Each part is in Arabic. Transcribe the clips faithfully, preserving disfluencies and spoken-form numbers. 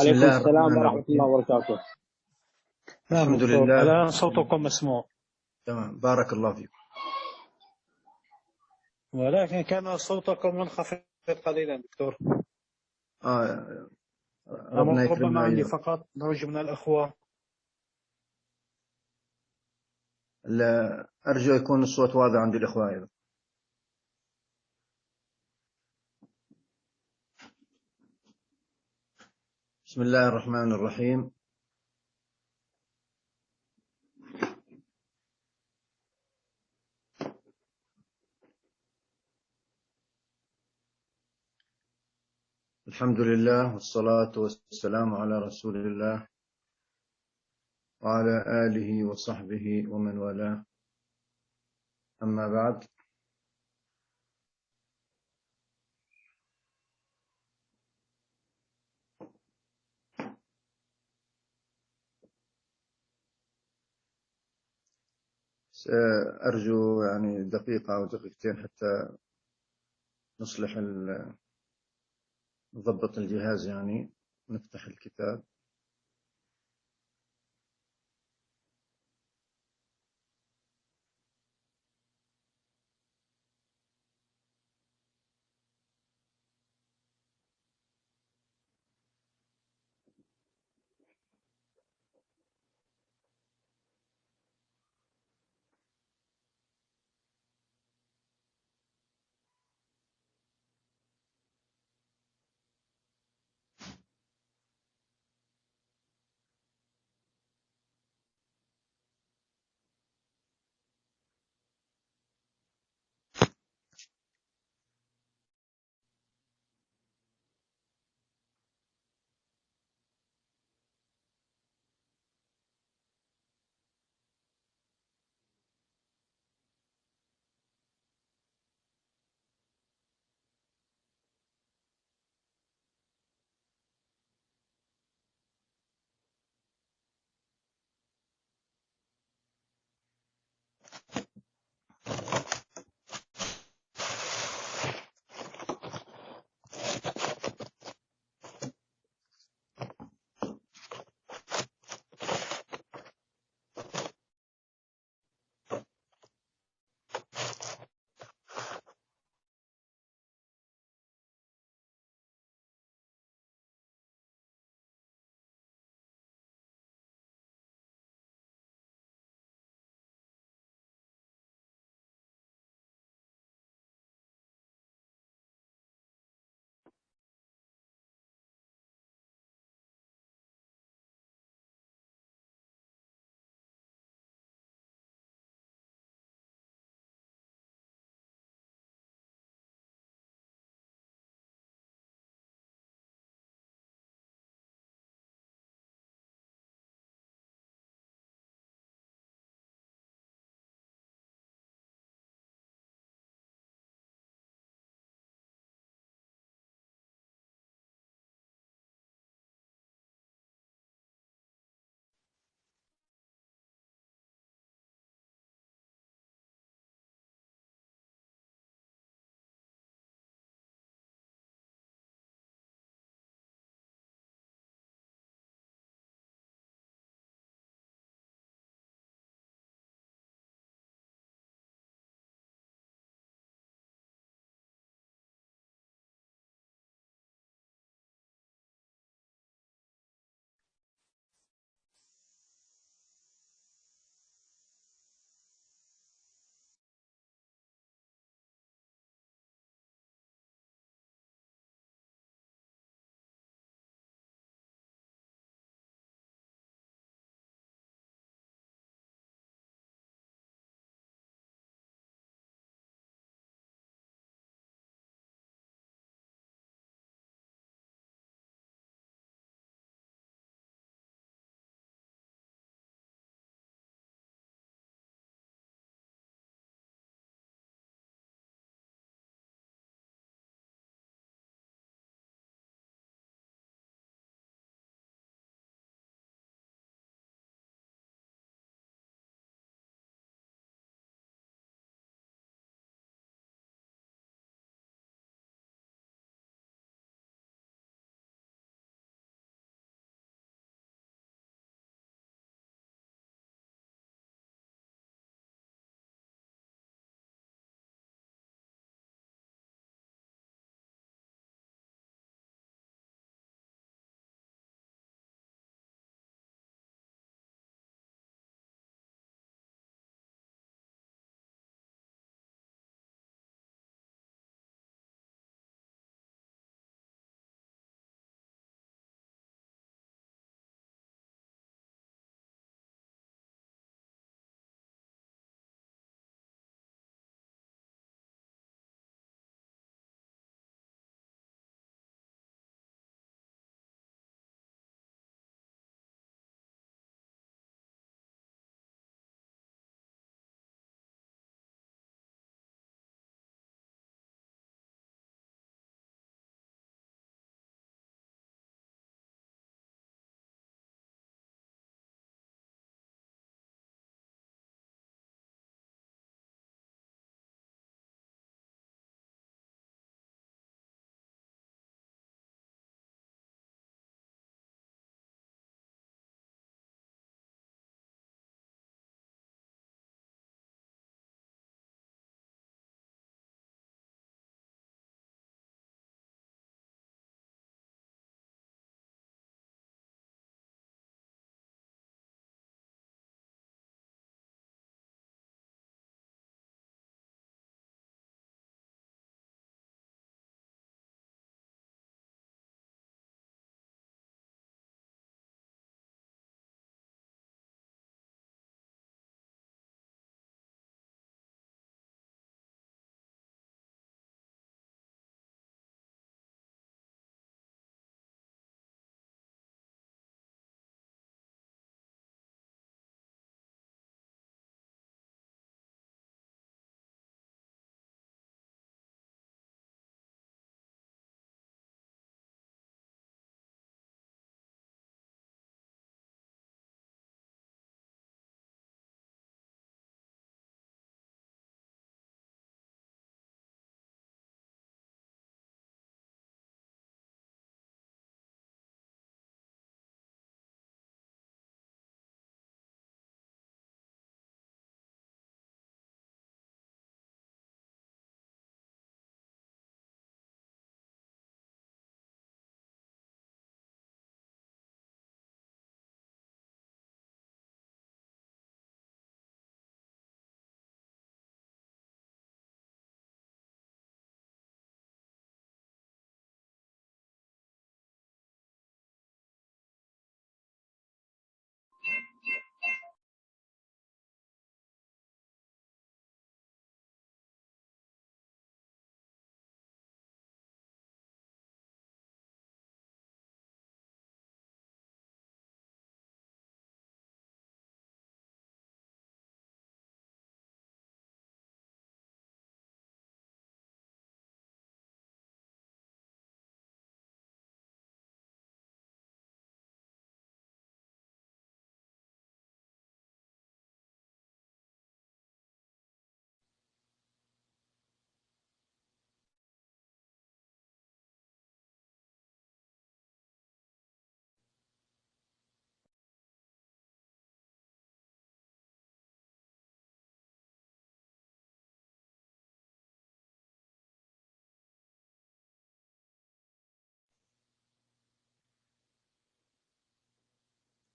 بسم عليكم الله السلام الرحمن ورحمة الله الرحيم. وبركاته. نعم الحمد دكتور، لله. الآن صوتكم مسموع، تمام، بارك الله فيكم. ولكن كان صوتكم منخفض قليلا دكتور. آه أما ربنا ربما يكرمنا عندي أيضا. فقط نرجو من الأخوة. لا، أرجو يكون الصوت واضح عند الإخوة أيضا. بسم الله الرحمن الرحيم. الحمد لله والصلاة والسلام على رسول الله وعلى آله وصحبه ومن والاه، أما بعد. أرجو يعني دقيقة أو دقيقتين حتى نصلح نضبط الجهاز، يعني نفتح الكتاب.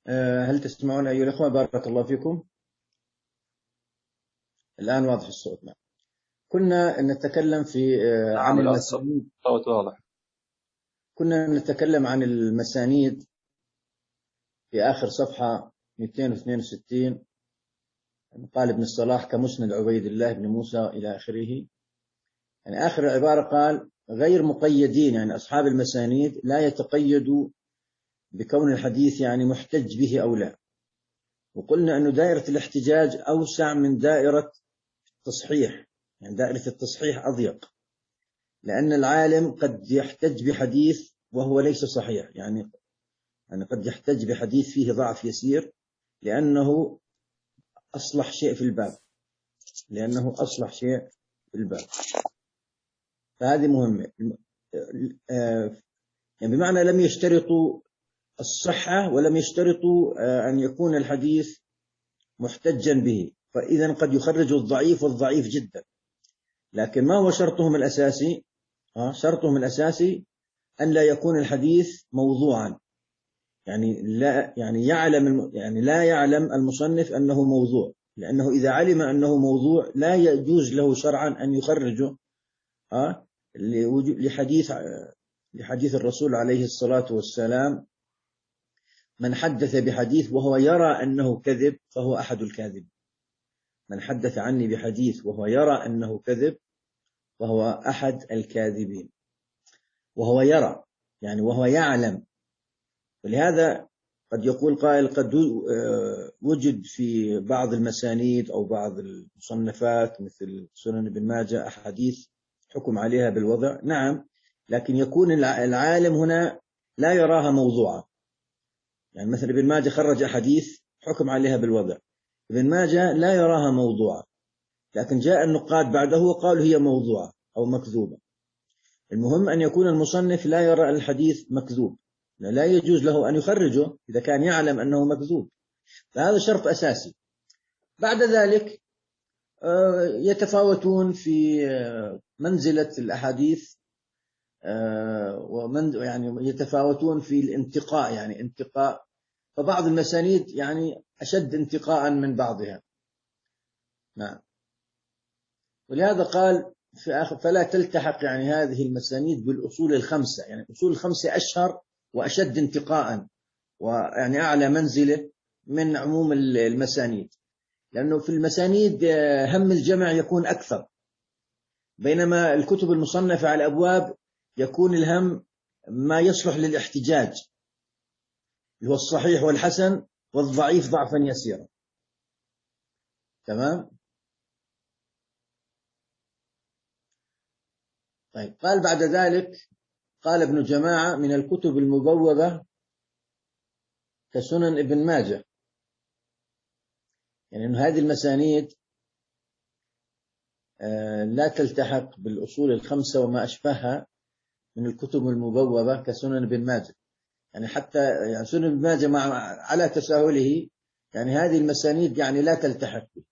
هل تسمعون أيها الأخوة؟ بارك الله فيكم. الآن واضح الصوت. نعم. كنا نتكلم في عن المسانيد. صوت واضح. كنا نتكلم عن المسانيد في آخر صفحة مئتين واثنين وستين. قال ابن الصلاح كمسند عبيد الله بن موسى إلى آخره. يعني آخر العبارة قال غير مقيدين، يعني أصحاب المسانيد لا يتقيدوا بكون الحديث يعني محتج به أو لا. وقلنا أنه دائرة الاحتجاج أوسع من دائرة التصحيح، يعني دائرة التصحيح أضيق، لأن العالم قد يحتج بحديث وهو ليس صحيح، يعني يعني قد يحتج بحديث فيه ضعف يسير لأنه أصلح شيء في الباب، لأنه أصلح شيء في الباب. فهذه مهمة. يعني بمعنى لم يشترطوا الصحة ولم يشترطوا أن يكون الحديث محتجا به، فإذا قد يخرجوا الضعيف والضعيف جدا. لكن ما هو شرطهم الأساسي؟ شرطهم الأساسي أن لا يكون الحديث موضوعا، يعني لا يعني يعلم يعني لا يعلم المصنف أنه موضوع، لأنه إذا علم أنه موضوع لا يجوز له شرعا أن يخرجه لحديث لحديث الرسول عليه الصلاة والسلام: من حدث بحديث وهو يرى أنه كذب فهو أحد الكاذب. من حدث عني بحديث وهو يرى أنه كذب وهو أحد الكاذبين. وهو يرى يعني وهو يعلم. ولهذا قد يقول قائل قد وجد في بعض المسانيد أو بعض المصنفات مثل سنن ابن ماجه أحاديث حكم عليها بالوضع. نعم، لكن يكون العالم هنا لا يراها موضوعة. يعني مثل ابن ماجه خرج أحاديث حكم عليها بالوضع، ابن ماجه لا يراها موضوعة، لكن جاء النقاد بعده وقالوا هي موضوعة أو مكذوبة. المهم أن يكون المصنف لا يرى الحديث مكذوب، لا يجوز له أن يخرجه إذا كان يعلم أنه مكذوب. فهذا شرط أساسي. بعد ذلك يتفاوتون في منزلة الأحاديث، ومن يعني يتفاوتون في الانتقاء، يعني انتقاء. فبعض المسانيد يعني أشد انتقاء من بعضها. نعم. ولهذا قال في آخر: فلا تلتحق يعني هذه المسانيد بالأصول الخمسة. يعني الأصول الخمسة أشهر وأشد انتقاء ويعني أعلى منزلة من عموم المسانيد، لأنه في المسانيد هم الجمع يكون أكثر، بينما الكتب المصنفة على الأبواب يكون الهم ما يصلح للاحتجاج، اللي هو الصحيح والحسن والضعيف ضعفا يسيرا. تمام. طيب، قال بعد ذلك: قال ابن جماعة من الكتب المبوبة كسنن ابن ماجه، يعني أن هذه المسانيد لا تلتحق بالأصول الخمسة وما أشبهها من الكتب المبوبة كسنن ابن ماجه. يعني حتى يعني سنن ابن ماجه مع على تساهله، يعني هذه المسانيد يعني لا تلتحق به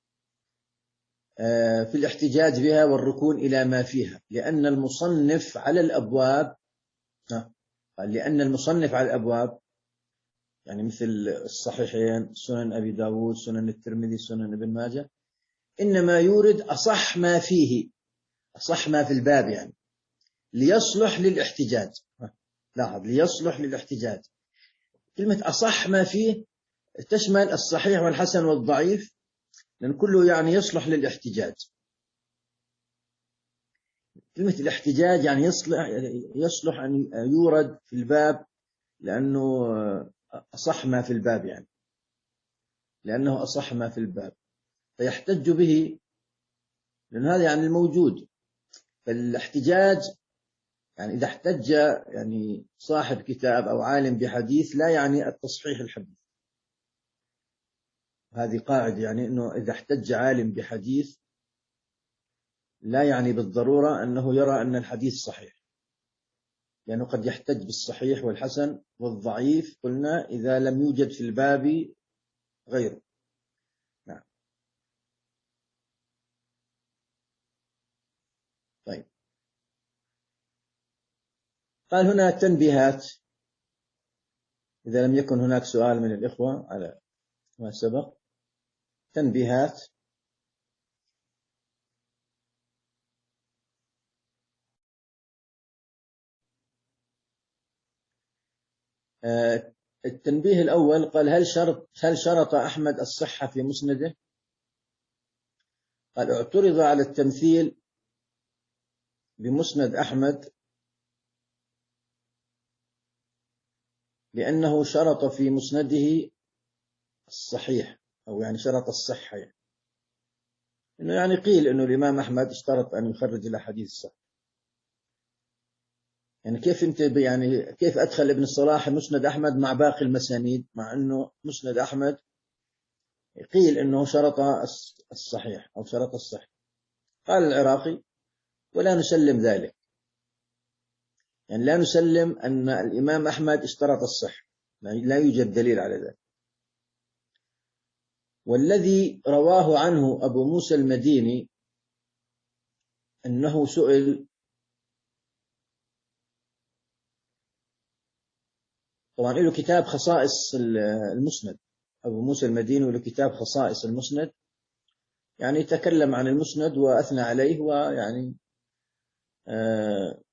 في الاحتجاج بها والركون إلى ما فيها، لأن المصنف على الأبواب لأن المصنف على الأبواب يعني مثل الصحيحين، سنن أبي داود، سنن الترمذي، سنن ابن ماجه، إنما يورد أصح ما فيه، أصح ما في الباب، يعني ليصلح للاحتجاج. لاحظ، ليصلح للاحتجاج. كلمة أصح ما فيه تشمل الصحيح والحسن والضعيف، لأن كله يعني يصلح للاحتجاج. كلمة الاحتجاج يعني يصلح يصلح أن يورد في الباب، لأنه أصح ما في الباب، يعني لأنه أصح ما في الباب فيحتج به، لأن هذا يعني الموجود. فالاحتجاج يعني إذا احتج يعني صاحب كتاب أو عالم بحديث لا يعني التصحيح الحديث. هذه قاعدة، يعني أنه إذا احتج عالم بحديث لا يعني بالضرورة أنه يرى أن الحديث صحيح، لأنه قد يحتج بالصحيح والحسن والضعيف، قلنا إذا لم يوجد في الباب غيره. نعم. طيب، قال هنا تنبيهات. إذا لم يكن هناك سؤال من الإخوة على ما سبق، تنبيهات. التنبيه الأول قال: هل شرط هل شرط أحمد الصحة في مسنده؟ قال: اعترض على التمثيل بمسند أحمد لأنه شرط في مسنده الصحيح، أو يعني شرط الصحة، يعني إنه يعني قيل إنه الإمام أحمد اشترط أن يخرج الأحاديث الصحيحة. يعني كيف أنت يعني كيف أدخل ابن الصلاح مسند أحمد مع باقي المسانيد، مع أنه مسند أحمد قيل إنه شرط الصحيح أو شرط الصحة؟ قال العراقي: ولا نسلم ذلك، يعني لا نسلم أن الإمام أحمد اشترط الصحة، يعني لا يوجد دليل على ذلك. والذي رواه عنه أبو موسى المديني أنه سئل، طبعا له كتاب خصائص المسند، أبو موسى المديني له كتاب خصائص المسند، يعني تكلم عن المسند وأثنى عليه، ويعني آه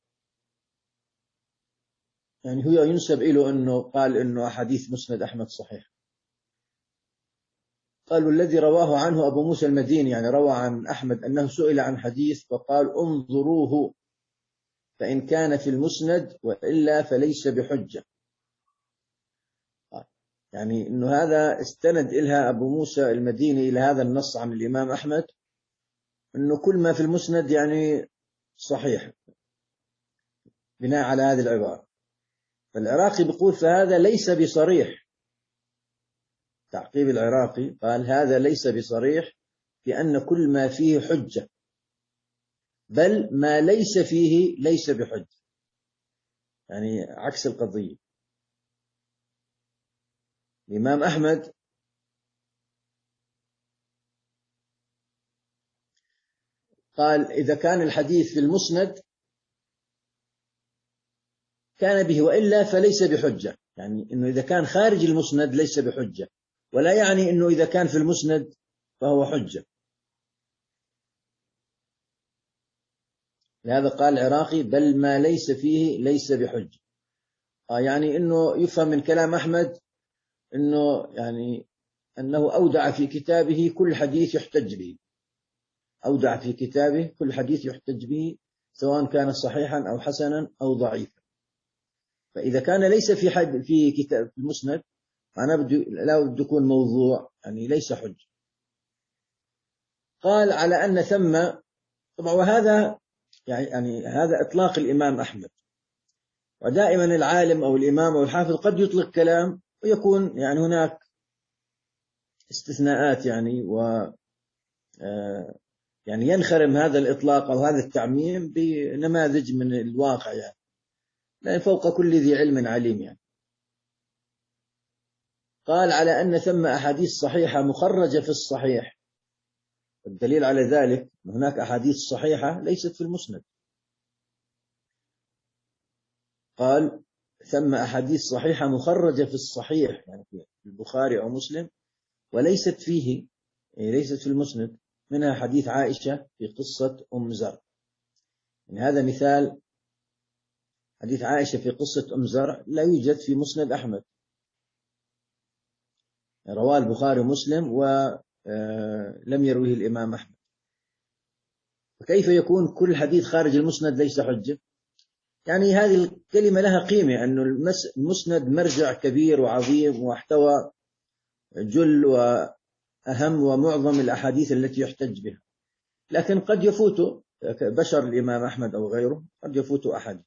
يعني هو ينسب إله أنه قال أنه أحاديث مسند أحمد صحيح. قالوا: الذي رواه عنه أبو موسى المديني، يعني روى عن أحمد أنه سئل عن حديث فقال: انظروه فإن كان في المسند وإلا فليس بحجة. يعني أنه هذا استند إلها أبو موسى المديني إلى هذا النص عن الإمام أحمد، أنه كل ما في المسند يعني صحيح، بناء على هذه العبارة. فالعراقي بيقول: فهذا ليس بصريح. تعقيب العراقي قال: هذا ليس بصريح، لأن كل ما فيه حجة، بل ما ليس فيه ليس بحجة، يعني عكس القضية. الإمام أحمد قال: إذا كان الحديث في المسند كان به، وإلا فليس بحجة، يعني إنه إذا كان خارج المسند ليس بحجة، ولا يعني إنه إذا كان في المسند فهو حجة. لهذا قال العراقي: بل ما ليس فيه ليس بحجة. آه يعني إنه يفهم من كلام أحمد إنه يعني أنه أودع في كتابه كل حديث يحتج به، أودع في كتابه كل حديث يحتج به، سواء كان صحيحا أو حسنا أو ضعيفا. فإذا كان ليس في حد في كتاب المسند، معناه لا بده يكون موضوع، يعني ليس حج. قال: على أن ثم، طبعا وهذا يعني هذا إطلاق الإمام أحمد، ودائما العالم أو الإمام أو الحافظ قد يطلق كلام ويكون يعني هناك استثناءات، يعني و يعني ينخرم هذا الإطلاق أو هذا التعميم بنماذج من الواقع، يعني لأن فوق كل ذي علم عليم. يعني قال: على أن ثم أحاديث صحيحة مخرجة في الصحيح، الدليل على ذلك هناك أحاديث صحيحة ليست في المسند. قال: ثم أحاديث صحيحة مخرجة في الصحيح، يعني في البخاري أو مسلم، وليست فيه، ليست في المسند، منها حديث عائشة في قصة أم زرع. يعني هذا مثال، حديث عائشة في قصة أم زرع لا يوجد في مسند أحمد، رواه البخاري ومسلم ولم يرويه الإمام أحمد. فكيف يكون كل حديث خارج المسند ليس حجة؟ يعني هذه الكلمة لها قيمة، أن المسند مرجع كبير وعظيم واحتوى جل وأهم ومعظم الأحاديث التي يحتج بها، لكن قد يفوت بشر الإمام أحمد أو غيره، قد يفوت أحاديث.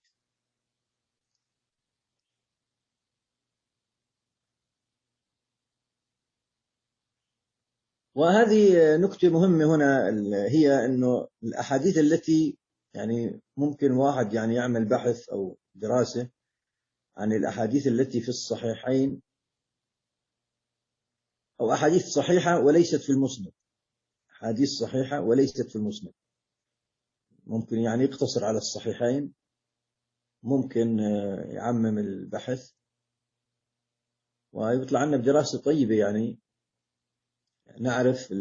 وهذه نكتة مهمة هنا، هي أنه الأحاديث التي يعني ممكن واحد يعني يعمل بحث أو دراسة عن الأحاديث التي في الصحيحين، أو أحاديث صحيحة وليست في المسند، أحاديث صحيحة وليست في المسند، ممكن يعني يقتصر على الصحيحين، ممكن يعمم البحث. ويطلع عنا بدراسة طيبة، يعني نعرف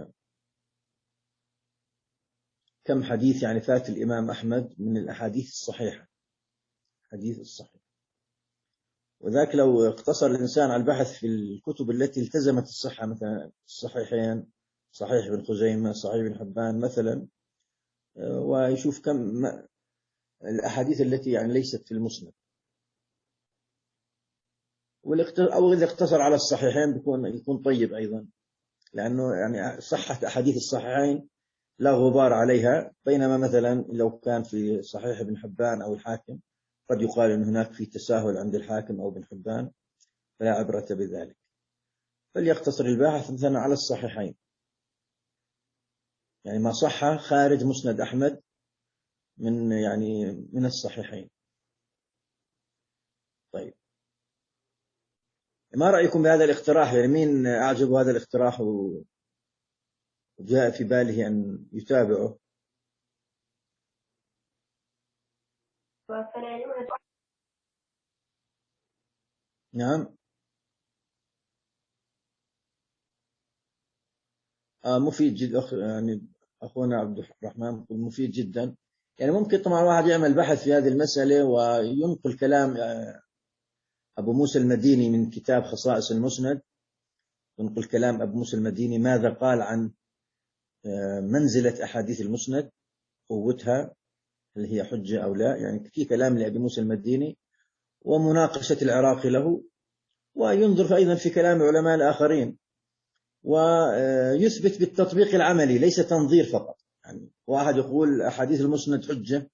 كم حديث يعني فات الإمام أحمد من الأحاديث الصحيحة، حديث الصحيح. وذاك لو اقتصر الإنسان على البحث في الكتب التي التزمت الصحة، مثلا الصحيحين، صحيح ابن خزيمة، صحيح ابن حبان مثلا، ويشوف كم الأحاديث التي يعني ليست في المسند، أو إذا اقتصر على الصحيحين بيكون يكون طيب أيضا، لأنه يعني صحة أحاديث الصحيحين لا غبار عليها، بينما مثلا لو كان في صحيح ابن حبان أو الحاكم قد يقال أن هناك في تساهل عند الحاكم أو ابن حبان، فلا عبرة بذلك. فليقتصر الباحث مثلا على الصحيحين، يعني ما صح خارج مسند أحمد من يعني من الصحيحين. طيب، ما رأيكم بهذا الاقتراح؟ يعني مين أعجب هذا الاقتراح وجاء في باله أن يتابعه؟ نعم. آه مفيد جدا، أخ يعني أخونا عبد الرحمن مفيد جدا. يعني ممكن طبعا واحد يعمل بحث في هذه المسألة وينقل كلام أبو موسى المديني من كتاب خصائص المسند، ينقل كلام أبو موسى المديني ماذا قال عن منزلة أحاديث المسند، قوتها، هل هي حجة أو لا. يعني في كلام لأبي موسى المديني ومناقشة العراقي له، وينظر أيضا في كلام علماء الآخرين، ويثبت بالتطبيق العملي ليس تنظير فقط. يعني واحد يقول أحاديث المسند حجة،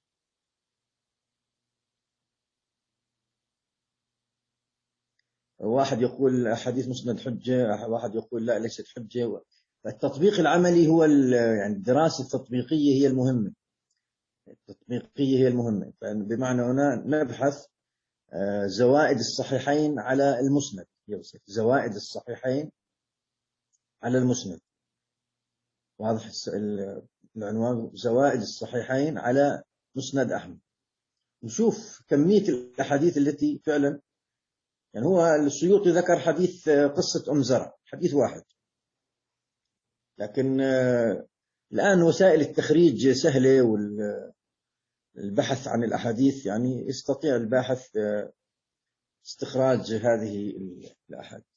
واحد يقول أحاديث مسند حجة، واحد يقول لا ليست حجة. فالتطبيق العملي هو يعني الدراسة التطبيقية هي المهمة، التطبيقية هي المهمة. بمعنى هنا نبحث زوائد الصحيحين على المسند، يوصف زوائد الصحيحين على المسند، واضح العنوان، زوائد الصحيحين على مسند أحمد. نشوف كمية الأحاديث التي فعلا، يعني هو السيوطي ذكر حديث قصة أم زرع، حديث واحد، لكن الآن وسائل التخريج سهلة، والبحث عن الأحاديث يعني يستطيع الباحث استخراج هذه الأحاديث.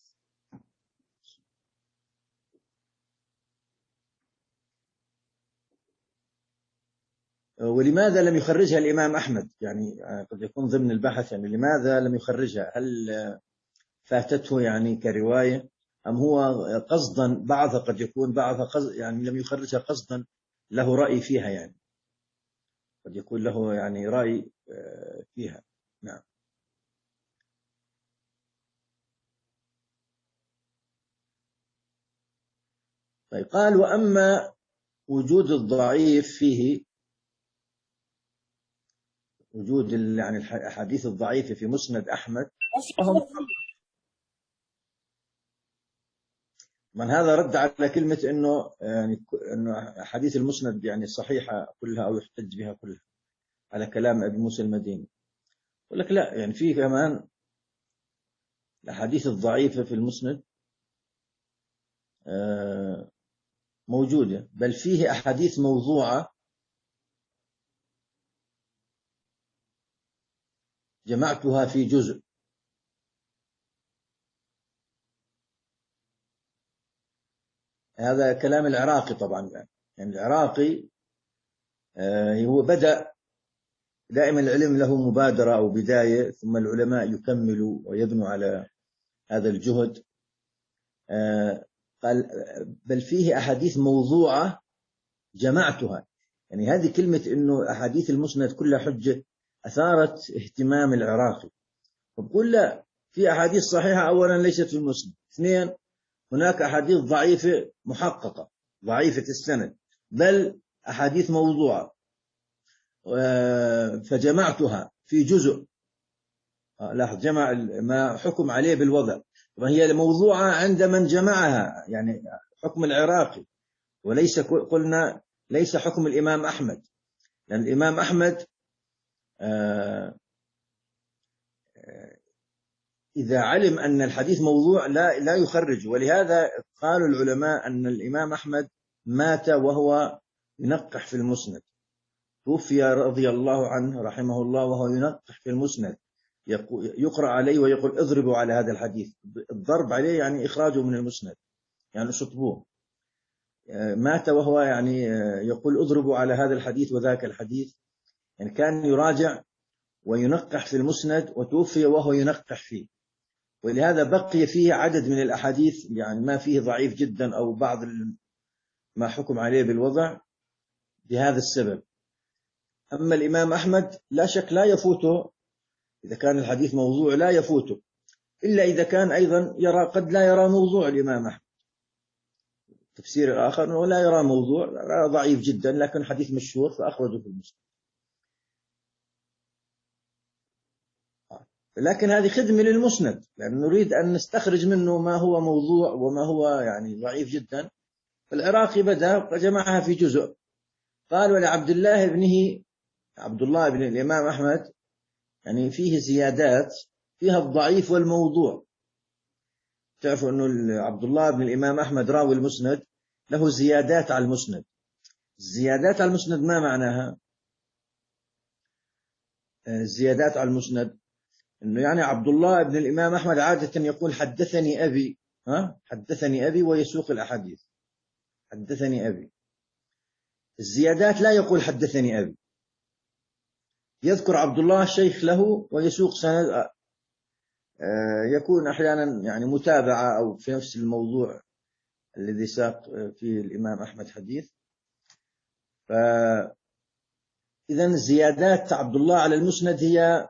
ولماذا لم يخرجها الإمام أحمد؟ يعني قد يكون ضمن البحث، يعني لماذا لم يخرجها؟ هل فاتته يعني كرواية، أم هو قصدا بعضها، قد يكون بعضها قصد يعني لم يخرجها قصدا له رأي فيها، يعني قد يكون له يعني رأي فيها. نعم. طيب، قال وأما وجود الضعيف فيه، وجود يعني الأحاديث الضعيفة في مسند أحمد، من هذا رد على كلمة إنه يعني إنه أحاديث المسند يعني صحيحة كلها أو يحتج بها كلها، على كلام أبي موسى المديني. يقول لك لا، يعني في كمان الأحاديث الضعيفة في المسند موجودة، بل فيه أحاديث موضوعة جمعتها في جزء. هذا كلام العراقي طبعا، يعني العراقي هو بدأ، دائما العلم له مبادرة أو بداية، ثم العلماء يكملوا ويبنوا على هذا الجهد. قال بل فيه أحاديث موضوعة جمعتها، يعني هذه كلمة إنه أحاديث المسند كلها حجة أثارت اهتمام العراقي. فبقول لا، في أحاديث صحيحة أولا ليست في المسند، اثنين هناك أحاديث ضعيفة محققة ضعيفة السند، بل أحاديث موضوعة، فجمعتها في جزء. لاحظ، جمع ما حكم عليه بالوضع، وهي موضوعة عند من جمعها، يعني حكم العراقي، وليس قلنا ليس حكم الإمام أحمد، لأن الإمام أحمد إذا علم أن الحديث موضوع لا لا يخرج. ولهذا قالوا العلماء أن الإمام أحمد مات وهو ينقح في المسند، توفي رضي الله عنه رحمه الله وهو ينقح في المسند، يقرأ عليه ويقول اضربوا على هذا الحديث. الضرب عليه يعني إخراجه من المسند، يعني شطبوه. مات وهو يعني يقول اضربوا على هذا الحديث وذاك الحديث، يعني كان يراجع وينقح في المسند، وتوفي وهو ينقح فيه. ولهذا بقي فيه عدد من الأحاديث يعني ما فيه ضعيف جدا أو بعض ما حكم عليه بالوضع بهذا السبب. أما الإمام أحمد لا شك لا يفوته، إذا كان الحديث موضوع لا يفوته، إلا إذا كان أيضا يرى قد لا يرى موضوع الإمام أحمد. تفسير آخر أنه لا يرى موضوع، ضعيف جدا لكن حديث مشهور فأخرجه في المسند. لكن هذه خدمة للمسند، لأن نريد أن نستخرج منه ما هو موضوع وما هو يعني ضعيف جدا. فالعراقي بدأ وجمعها في جزء، قال ولعبد الله ابنه، عبد الله بن الإمام أحمد يعني فيه زيادات فيها الضعيف والموضوع. تعرفوا أنه عبد الله بن الإمام أحمد راوي المسند له زيادات على المسند. الزيادات على المسند ما معناها؟ الزيادات على المسند إنه يعني عبد الله بن الإمام أحمد عادة يقول حدثني أبي، ها حدثني أبي ويسوق الأحاديث، حدثني أبي. الزيادات لا يقول حدثني أبي، يذكر عبد الله الشيخ له ويسوق سند، يكون أحيانا يعني متابعة أو في نفس الموضوع الذي ساق فيه الإمام أحمد حديث. فإذا زيادات عبد الله على المسند هي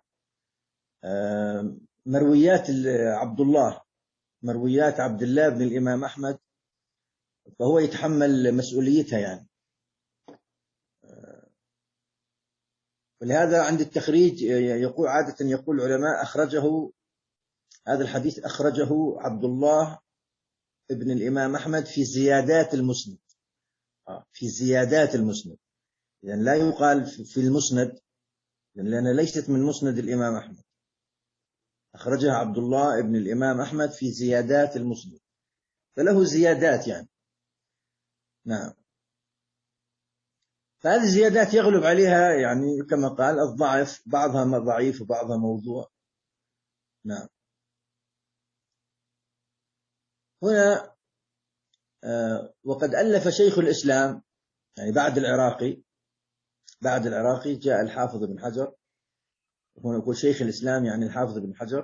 مرويات عبد الله، مرويات عبد الله بن الإمام أحمد، فهو يتحمل مسؤوليتها يعني. ولهذا عند التخريج يقول عادة يقول العلماء أخرجه هذا الحديث أخرجه عبد الله ابن الإمام أحمد في زيادات المسند، في زيادات المسند، يعني لا يقال في المسند لأنها ليست من مسند الإمام أحمد. أخرجها عبد الله ابن الإمام أحمد في زيادات المسند، فله زيادات يعني. نعم. فهذه الزيادات يغلب عليها يعني كما قال الضعف، بعضها ضعيف وبعضها موضوع. نعم. هنا آه وقد ألف شيخ الإسلام يعني بعد العراقي، بعد العراقي جاء الحافظ بن حجر. هنا يقول شيخ الإسلام يعني الحافظ بن حجر،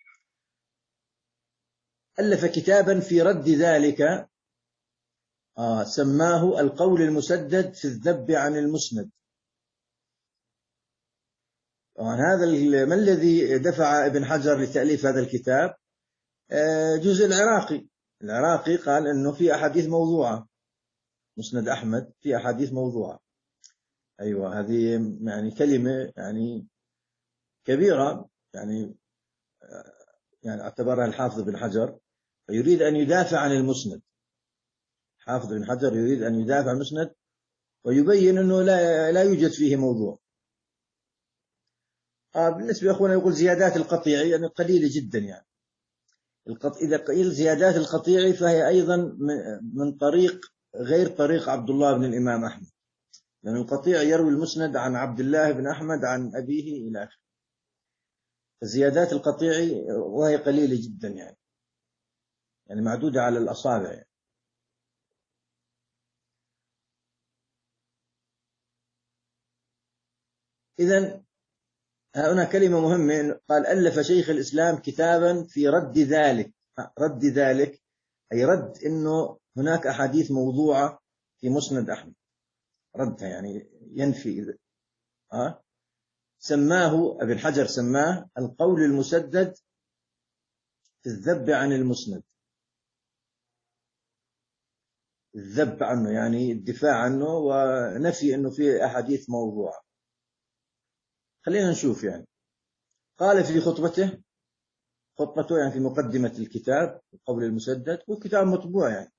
ألف كتابا في رد ذلك، آه سماه القول المسدد في الذب عن المسند. طبعا هذا ما الذي دفع ابن حجر لتأليف هذا الكتاب؟ آه جزء العراقي. العراقي قال أنه في أحاديث موضوعة، مسند أحمد في أحاديث موضوعة. أيوة، هذه يعني كلمة يعني كبيرة، يعني يعني اعتبرها الحافظ بن حجر، فيريد أن يدافع عن المسند. حافظ بن حجر يريد أن يدافع عن المسند ويبين أنه لا لا يوجد فيه موضوع. آه بالنسبة لأخونا يقول زيادات القطيعي يعني قليلة جدا، يعني القط... إذا قيل زيادات القطيعي فهي أيضا من طريق غير طريق عبد الله بن الإمام أحمد، لأن القطيع يروي المسند عن عبد الله بن أحمد عن أبيه إلى آخره. فزيادات القطيعي وهي قليلة جدا، يعني يعني معدودة على الأصابع يعني. إذن هنا كلمة مهمة، قال ألف شيخ الإسلام كتابا في رد ذلك. رد ذلك أي رد أنه هناك أحاديث موضوعة في مسند أحمد، ردها يعني ينفي. أه؟ سماه ابن حجر سماه القول المسدد في الذب عن المسند. الذب عنه يعني الدفاع عنه ونفي أنه فيه أحاديث موضوعة. خلينا نشوف يعني. قال في خطبته، خطبته يعني في مقدمة الكتاب القول المسدد، والكتاب مطبوع يعني.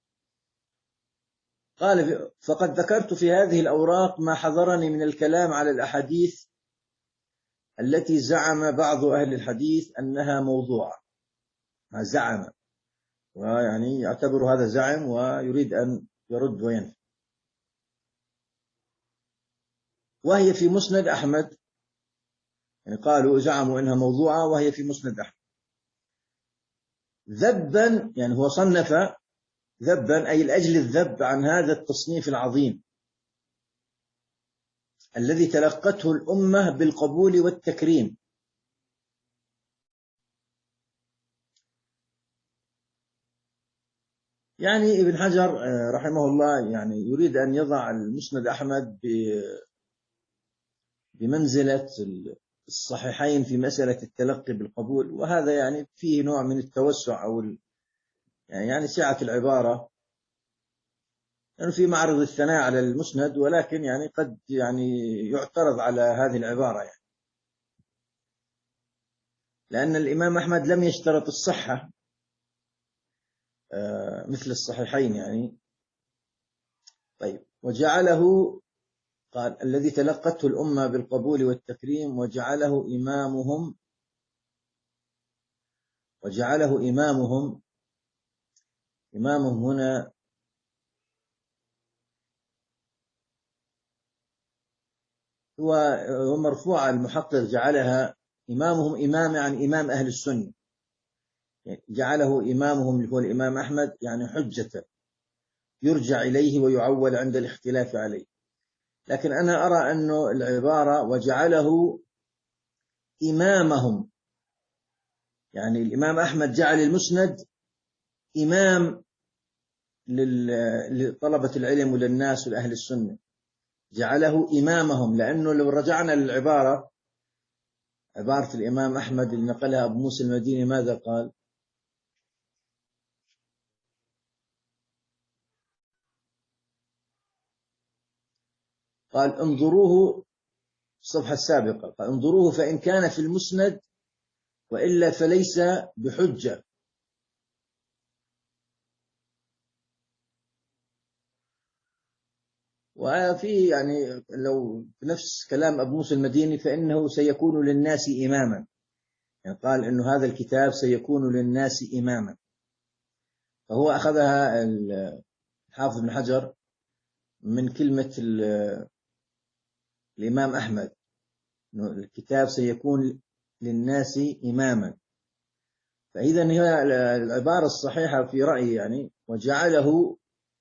قال فقد ذكرت في هذه الأوراق ما حضرني من الكلام على الأحاديث التي زعم بعض أهل الحديث أنها موضوعة، زعم، ويعني يعتبر هذا زعم ويريد أن يرد وينفي، وهي في مسند أحمد. يعني قالوا زعموا أنها موضوعة وهي في مسند أحمد ذبا، يعني هو صنف ذبا أي لأجل الذب عن هذا التصنيف العظيم الذي تلقته الأمة بالقبول والتكريم. يعني ابن حجر رحمه الله يعني يريد أن يضع المسند أحمد بمنزلة الصحيحين في مسألة التلقي بالقبول، وهذا يعني فيه نوع من التوسع أو يعني سعة العبارة، يعني في معرض الثناء على المسند، ولكن يعني قد يعني يعترض على هذه العبارة، يعني لأن الإمام أحمد لم يشترط الصحة مثل الصحيحين يعني. طيب، وجعله قال الذي تلقته الأمة بالقبول والتكريم وجعله إمامهم وجعله إمامهم إمامهم هنا هو مرفوع، المحقق جعلها إمامهم إمام عن إمام أهل السنة، يعني جعله إمامهم هو الإمام أحمد يعني حجة يرجع إليه ويعول عند الاختلاف عليه. لكن أنا أرى أنه العبارة وجعله إمامهم، يعني الإمام أحمد جعل المسند إمام لطلبة العلم وللناس ولأهل السنة، جعله إمامهم، لأنه لو رجعنا للعبارة عبارة الإمام أحمد اللي نقلها أبو موسى المديني ماذا قال؟ قال انظروه الصفحة السابقة، قال انظروه فإن كان في المسند وإلا فليس بحجة. وفي يعني لو نفس كلام أبو موسى المديني فإنه سيكون للناس إماما، يعني قال إنه هذا الكتاب سيكون للناس إماما، فهو أخذها الحافظ بن حجر من كلمة الإمام أحمد إنه الكتاب سيكون للناس إماما. فإذا هي العبارة الصحيحة في رأيي يعني وجعله،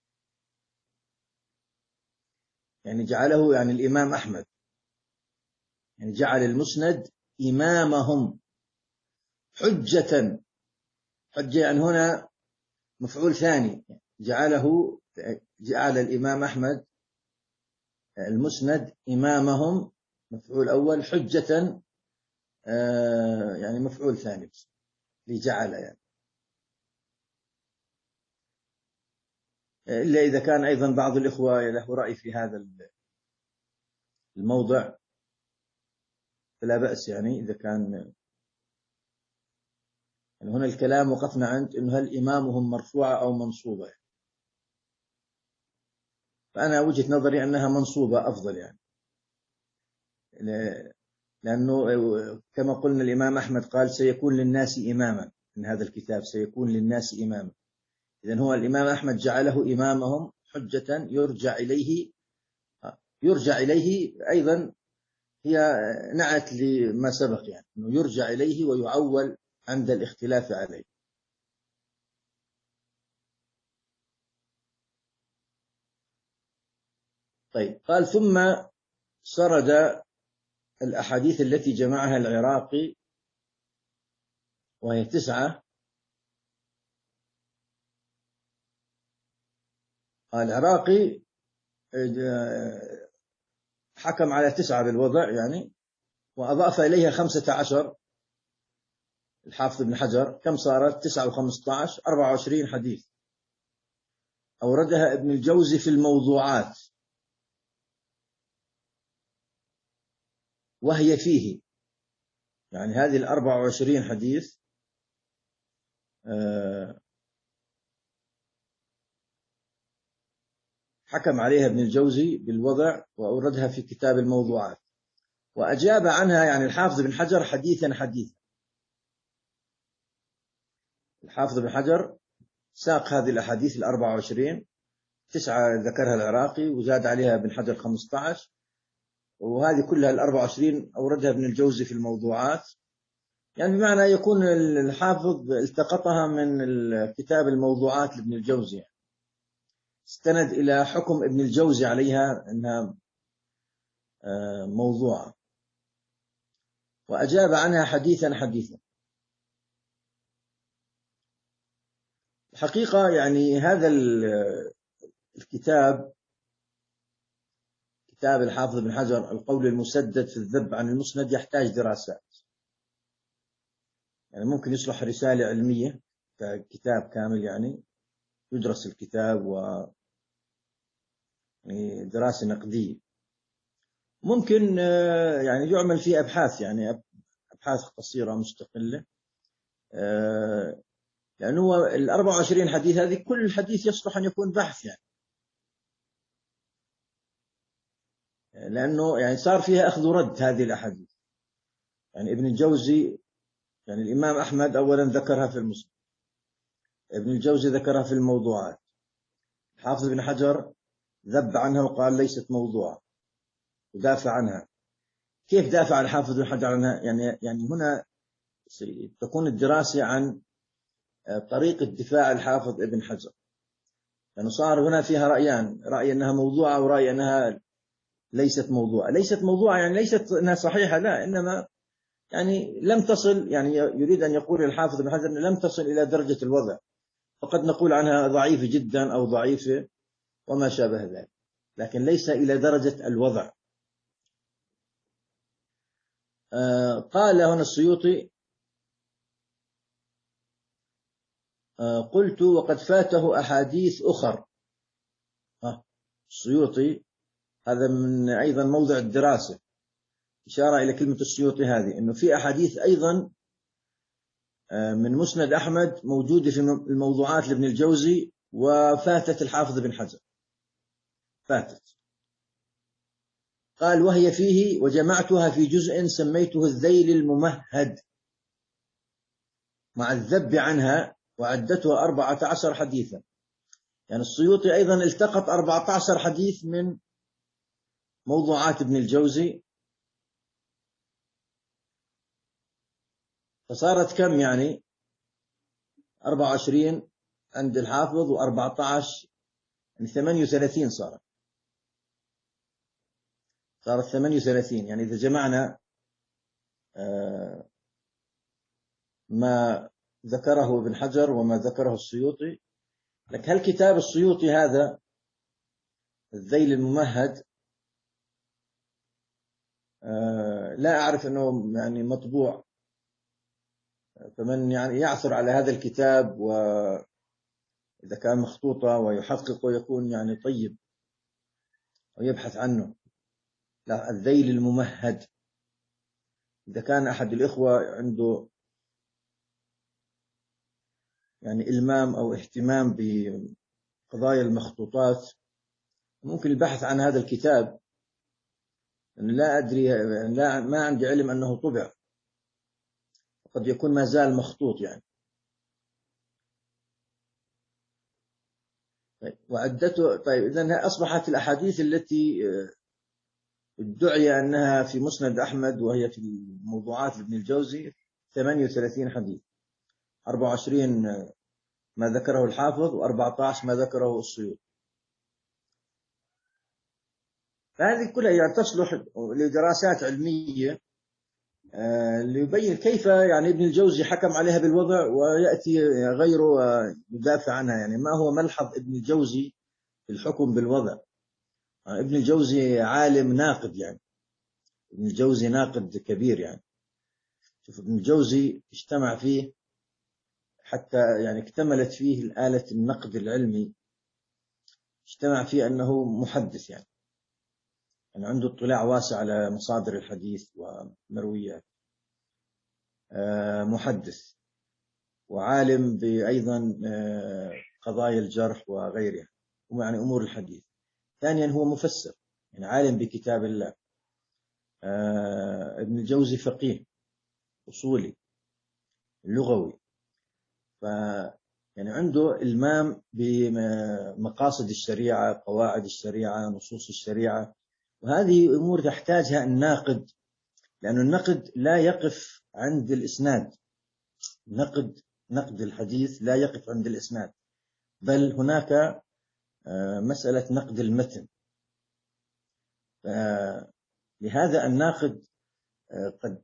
يعني جعله يعني الإمام أحمد يعني جعل المسند إمامهم حجة. حجة يعني هنا مفعول ثاني، جعله جعل الإمام أحمد المسند إمامهم مفعول أول، حجة آه يعني مفعول ثاني لجعل، يعني إلا إذا كان أيضا بعض الإخوة له رأي في هذا الموضع فلا بأس، يعني إذا كان يعني هنا الكلام وقفنا عند إنه هل إمامهم مرفوعة أو منصوبة، فأنا وجهة نظري أنها منصوبة أفضل، يعني لأنه كما قلنا الإمام أحمد قال سيكون للناس إماما، من هذا الكتاب سيكون للناس إماما، إذن هو الإمام أحمد جعله إمامهم حجة يرجع إليه. يرجع إليه أيضا هي نعت لما سبق، يعني أنه يرجع إليه ويعول عند الاختلاف عليه. طيب، قال ثم سرد الأحاديث التي جمعها العراقي وهي تسعة. العراقي حكم على تسعة بالوضع يعني، وأضاف إليها خمسة عشر الحافظ ابن حجر، كم صارت؟ تسعة وخمسة عشر أربعة وعشرين حديث أوردها ابن الجوزي في الموضوعات وهي فيه، يعني هذه الأربعة وعشرين حديث حكم عليها ابن الجوزي بالوضع وأوردها في كتاب الموضوعات. وأجاب عنها يعني الحافظ بن حجر حديثا حديثا. الحافظ بن حجر ساق هذه الأحاديث الأربعة وعشرين، تسعة ذكرها العراقي وزاد عليها ابن حجر خمسة عشر، وهذه كلها الأربعة وعشرين أوردها ابن الجوزي في الموضوعات. يعني بمعنى يكون الحافظ التقطها من الكتاب الموضوعات لابن الجوزي، استند إلى حكم ابن الجوزي عليها أنها موضوعة، وأجاب عنها حديثا حديثا. الحقيقة يعني هذا الكتاب، كتاب الحافظ بن حجر القول المسدد في الذب عن المسند، يحتاج دراسات. يعني ممكن يصلح رسالة علمية ككتاب كامل، يعني يدرس الكتاب و دراسة نقدية. ممكن يعني يعمل فيه أبحاث، يعني أبحاث قصيرة مستقلة، لأنه الأربعة وعشرين حديث هذه كل حديث يصلح أن يكون بحث، يعني لأنه يعني صار فيها أخذ ورد هذه الأحاديث. يعني ابن الجوزي، يعني الإمام أحمد أولا ذكرها في المسند، ابن الجوزي ذكرها في الموضوعات، حافظ بن حجر ذب عنها وقال ليست موضوعة ودافع عنها. كيف دافع الحافظ بن حجر عنها؟ يعني يعني هنا تكون الدراسة عن طريقة دفاع الحافظ ابن حجر، لأنه يعني صار هنا فيها رأيان، رأي أنها موضوعة ورأي أنها ليست موضوعة. ليست موضوعة يعني ليست أنها صحيحة، لا، إنما يعني لم تصل، يعني يريد أن يقول الحافظ ابن حجر لم تصل إلى درجة الوضع، فقد نقول عنها ضعيفة جدا أو ضعيفة وما شابه ذلك، لكن ليس إلى درجة الوضع. آه قال هنا السيوطي: آه قلت وقد فاته أحاديث أخر. آه السيوطي هذا من أيضا موضع الدراسة، إشارة إلى كلمة السيوطي هذه، أنه في أحاديث أيضا من مسند أحمد موجودة في الموضوعات لابن الجوزي وفاتت الحافظ بن حجر، فاتت. قال: وهي فيه وجمعتها في جزء سميته الذيل الممهد مع الذب عنها وعدتها أربعة عشر حديثا. يعني السيوطي أيضا التقط أربعة عشر حديث من موضوعات ابن الجوزي، فصارت كم؟ يعني أربعة وعشرين عند الحافظ وأربعة عشر، يعني ثمانية وثلاثين صارت صارت ثمانية وثلاثين. يعني إذا جمعنا ما ذكره ابن حجر وما ذكره السيوطي، لك هل كتاب السيوطي هذا الذيل الممهد لا أعرف أنه يعني مطبوع، فمن يعني يعثر على هذا الكتاب وإذا كان مخطوطة ويحقق ويكون يعني طيب ويبحث عنه. لا، الذيل الممهد، إذا كان أحد الإخوة عنده يعني إلمام أو اهتمام بقضايا المخطوطات، ممكن البحث عن هذا الكتاب، أنا لا أدري، لا ما عندي علم أنه طبع، قد يكون ما زال مخطوط يعني. طيب وعدته. طيب إذن أصبحت الأحاديث التي ادعي أنها في مسند أحمد وهي في الموضوعات لابن الجوزي ثمانية وثلاثين حديث، أربعة وعشرين ما ذكره الحافظ وأربعة عشر ما ذكره السيوطي. فهذه كلها يعني تصلح لدراسات علمية ليبين كيف يعني ابن الجوزي حكم عليها بالوضع ويأتي غيره يدافع عنها. يعني ما هو ملحظ ابن الجوزي في الحكم بالوضع؟ ابن الجوزي عالم ناقد، يعني ابن الجوزي ناقد كبير. يعني شوف ابن الجوزي اجتمع فيه حتى يعني اكتملت فيه الآلة النقد العلمي، اجتمع فيه أنه محدث، يعني يعني عنده اطلاع واسع على مصادر الحديث ومرويات، محدث وعالم بأيضا قضايا الجرح وغيرها، يعني أمور الحديث. ثانيا هو مفسر، يعني عالم بكتاب الله. ابن الجوزي فقيه أصولي لغوي، ف يعني عنده إلمام بمقاصد الشريعة، قواعد الشريعة، نصوص الشريعة، وهذه أمور تحتاجها الناقد، لأن النقد لا يقف عند الإسناد. نقد نقد الحديث لا يقف عند الإسناد، بل هناك مسألة نقد المتن. لهذا الناقد قد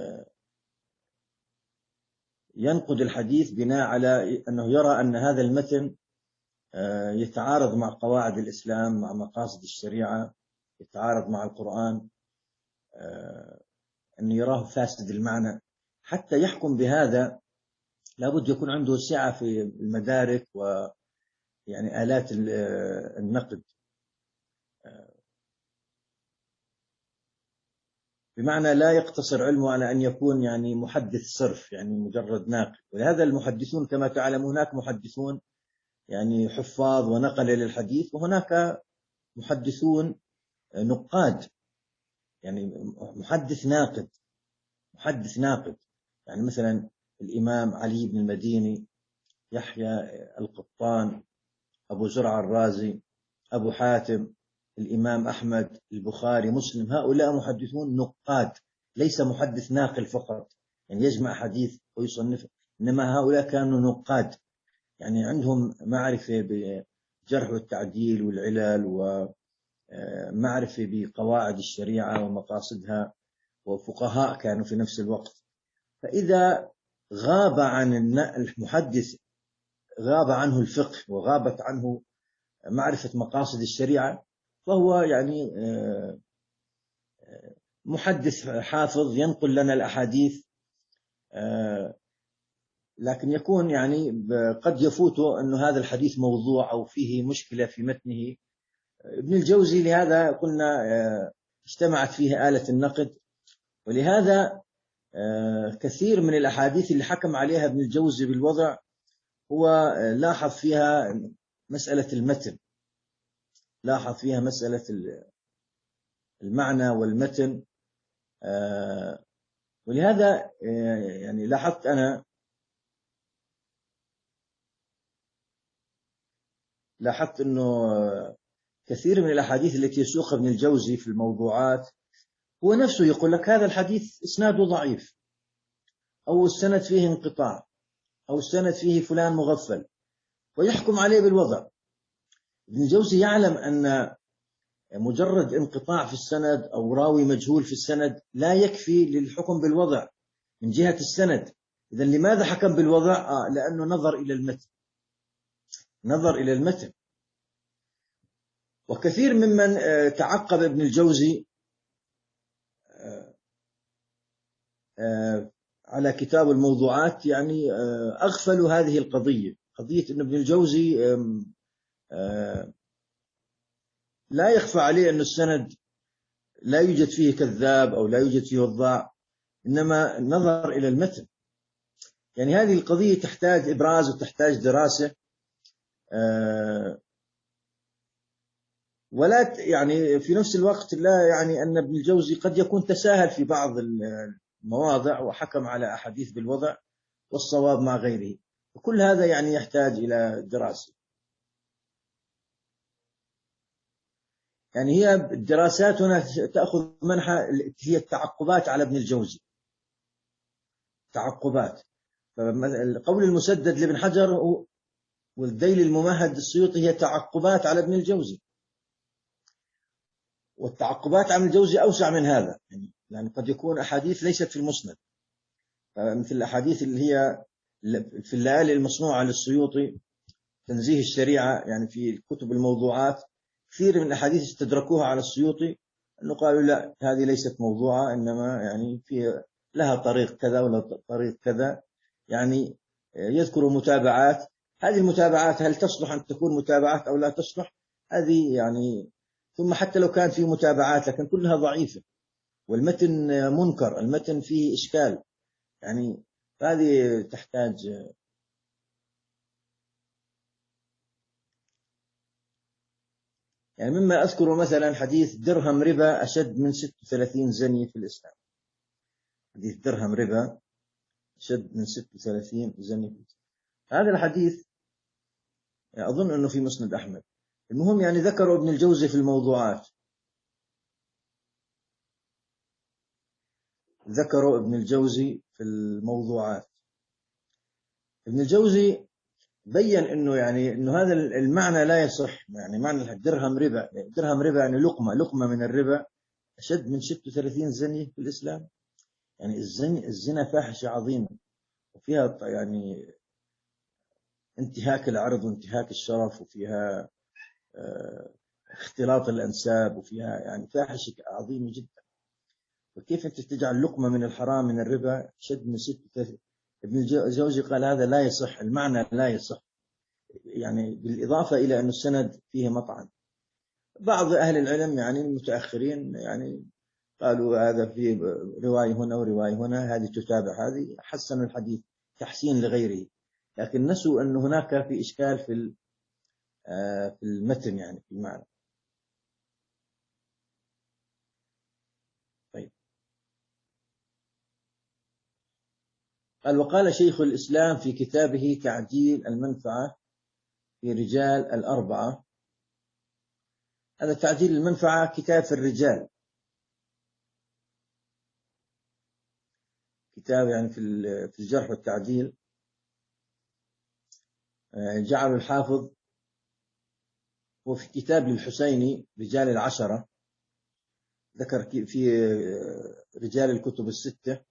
ينقد الحديث بناء على أنه يرى أن هذا المتن يتعارض مع قواعد الإسلام، مع مقاصد الشريعة، يتعارض مع القرآن، أن يراه فاسد المعنى. حتى يحكم بهذا لابد يكون عنده سعة في المدارك ويعني آلات النقد، بمعنى لا يقتصر علمه على أن يكون يعني محدث صرف، يعني مجرد ناقد. ولهذا المحدثون كما تعلم هناك محدثون يعني حفاظ ونقل للحديث، وهناك محدثون نقاد، يعني محدث ناقد محدث ناقد يعني مثلا الإمام علي بن المديني، يحيى القطان، أبو زرع الرازي، أبو حاتم، الإمام أحمد، البخاري، مسلم، هؤلاء محدثون نقاد، ليس محدث ناقل فقط يعني يجمع حديث ويصنف، إنما هؤلاء كانوا نقاد، يعني عندهم معرفة بالجرح والتعديل والعلل، ومعرفة بقواعد الشريعة ومقاصدها، وفقهاء كانوا في نفس الوقت. فإذا غاب عن المحدث، غاب عنه الفقه وغابت عنه معرفة مقاصد الشريعة، فهو يعني محدث حافظ ينقل لنا الأحاديث، لكن يكون يعني قد يفوته أن هذا الحديث موضوع أو فيه مشكلة في متنه. ابن الجوزي لهذا قلنا اجتمعت فيه آلة النقد، ولهذا كثير من الأحاديث اللي حكم عليها ابن الجوزي بالوضع هو لاحظ فيها مسألة المتن، لاحظ فيها مسألة المعنى والمتن. ولهذا يعني لاحظت أنا لاحظت أنه كثير من الأحاديث التي يسوقها ابن الجوزي في الموضوعات هو نفسه يقول لك هذا الحديث إسناده ضعيف، أو السند فيه انقطاع، أو السند فيه فلان مغفل، ويحكم عليه بالوضع. ابن الجوزي يعلم أن مجرد انقطاع في السند أو راوي مجهول في السند لا يكفي للحكم بالوضع من جهة السند. إذن لماذا حكم بالوضع؟ آه لأنه نظر إلى المتن نظر إلى المتن. وكثير ممن تعقب ابن الجوزي على كتاب الموضوعات يعني أغفلوا هذه القضية، قضية أن ابن الجوزي لا يخفى عليه أن السند لا يوجد فيه كذاب أو لا يوجد فيه وضاع، إنما نظر إلى المتن. يعني هذه القضية تحتاج إبراز وتحتاج دراسة، ولا يعني في نفس الوقت لا يعني أن ابن الجوزي قد يكون تساهل في بعض المواضع وحكم على أحاديث بالوضع والصواب مع غيره، وكل هذا يعني يحتاج إلى دراسة. يعني هي الدراسات هنا تأخذ منحى هي التعقبات على ابن الجوزي، تعقبات. قول المسدد لابن حجر والذيل الممهد السيوطي هي تعقبات على ابن الجوزي، والتعقبات على ابن الجوزي أوسع من هذا، يعني, يعني قد يكون أحاديث ليست في المسند، مثل الأحاديث اللي هي في الليالي المصنوعة للسيوطي، تنزيه الشريعة، يعني في كتب الموضوعات كثير من الأحاديث استدركوها على السيوطي أنه قالوا لا هذه ليست موضوعة، إنما يعني في لها طريق كذا ولا طريق كذا، يعني يذكر متابعات. هذه المتابعات هل تصلح أن تكون متابعات أو لا تصلح؟ هذه يعني، ثم حتى لو كان في متابعات لكن كلها ضعيفة، والمتن منكر، المتن فيه إشكال، يعني هذه تحتاج. يعني مما أذكر مثلا حديث درهم ربا أشد من ستة وثلاثين زنية في الإسلام. حديث درهم ربا أشد من ستة وثلاثين زنية في الإسلام. هذا الحديث يعني أظن أنه في مسند أحمد. المهم يعني ذكروا ابن الجوزي في الموضوعات، ذكروا ابن الجوزي في الموضوعات. ابن الجوزي بين انه يعني انه هذا المعنى لا يصح. يعني معنى الدرهم ربا، درهم ربا يعني لقمه لقمه من الربا اشد من ستة وثلاثين زنيه في الاسلام. يعني الزنا الزنا فاحشه عظيمه، وفيها يعني انتهاك العرض وانتهاك الشرف، وفيها اختلاط الانساب، وفيها يعني فاحشه عظيمه جدا. وكيف انت تجعل لقمه من الحرام من الربا اشد من ستة وثلاثين؟ ابن الجوزي قال هذا لا يصح، المعنى لا يصح، يعني بالإضافة إلى أن السند فيه مطعن. بعض أهل العلم يعني المتأخرين يعني قالوا هذا في رواية هنا ورواية هنا، هذه تتابع هذه، حسنوا الحديث تحسين لغيره، لكن نسوا أن هناك في إشكال في في المتن، يعني في المعنى. طيب، قال وقال شيخ الإسلام في كتابه تعجيل المنفعة في رجال الأربعة. هذا تعجيل المنفعة كتاب في الرجال، كتاب يعني في في الجرح والتعديل. جعل الحافظ وفي كتاب للحسيني رجال العشرة، ذكر في رجال الكتب الستة.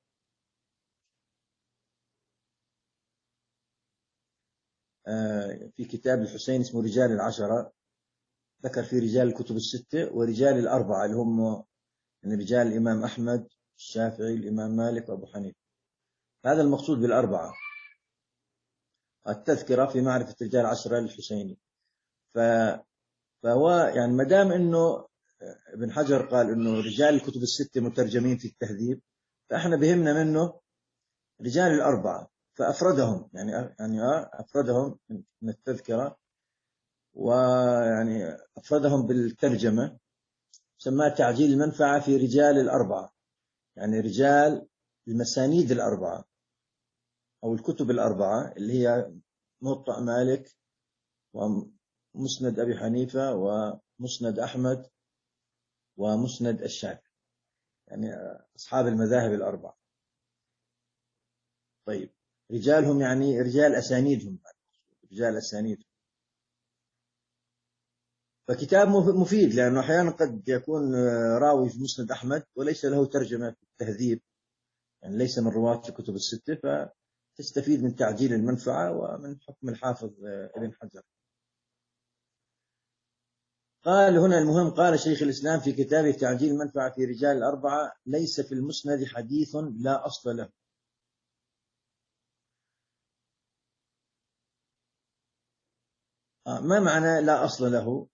في كتاب الحسين اسمه رجال العشرة، ذكر في رجال الكتب الستة ورجال الأربعة اللي هم يعني رجال الإمام أحمد، الشافعي، الإمام مالك، وأبو حنيفة. هذا المقصود بالأربعة، التذكرة في معرفة رجال العشرة للحسيني. فهو يعني ما دام إنه ابن حجر قال إنه رجال الكتب الستة مترجمين في التهذيب، فإحنا بهمنا منه رجال الأربعة، فأفردهم يعني يعني أفردهم من التذكرة، ويعني أفردهم بالترجمة، سماه تعجيل المنفعة في رجال الأربعة، يعني رجال المسانيد الأربعة أو الكتب الأربعة اللي هي موطأ مالك ومسند أبي حنيفة ومسند أحمد ومسند الشافعي، يعني أصحاب المذاهب الأربعة. طيب، رجالهم يعني رجال أسانيدهم، رجال أسانيدهم. فكتاب مفيد، لأنه أحيانا قد يكون راوي في مسند أحمد وليس له ترجمة في التهذيب، يعني ليس من رواة الكتب الستة، فتستفيد من تعجيل المنفعة ومن حكم الحافظ ابن حجر. قال هنا المهم، قال شيخ الإسلام في كتابه تعجيل المنفعة في رجال الأربعة: ليس في المسند حديث لا أصل له. ما معنى لا أصل له؟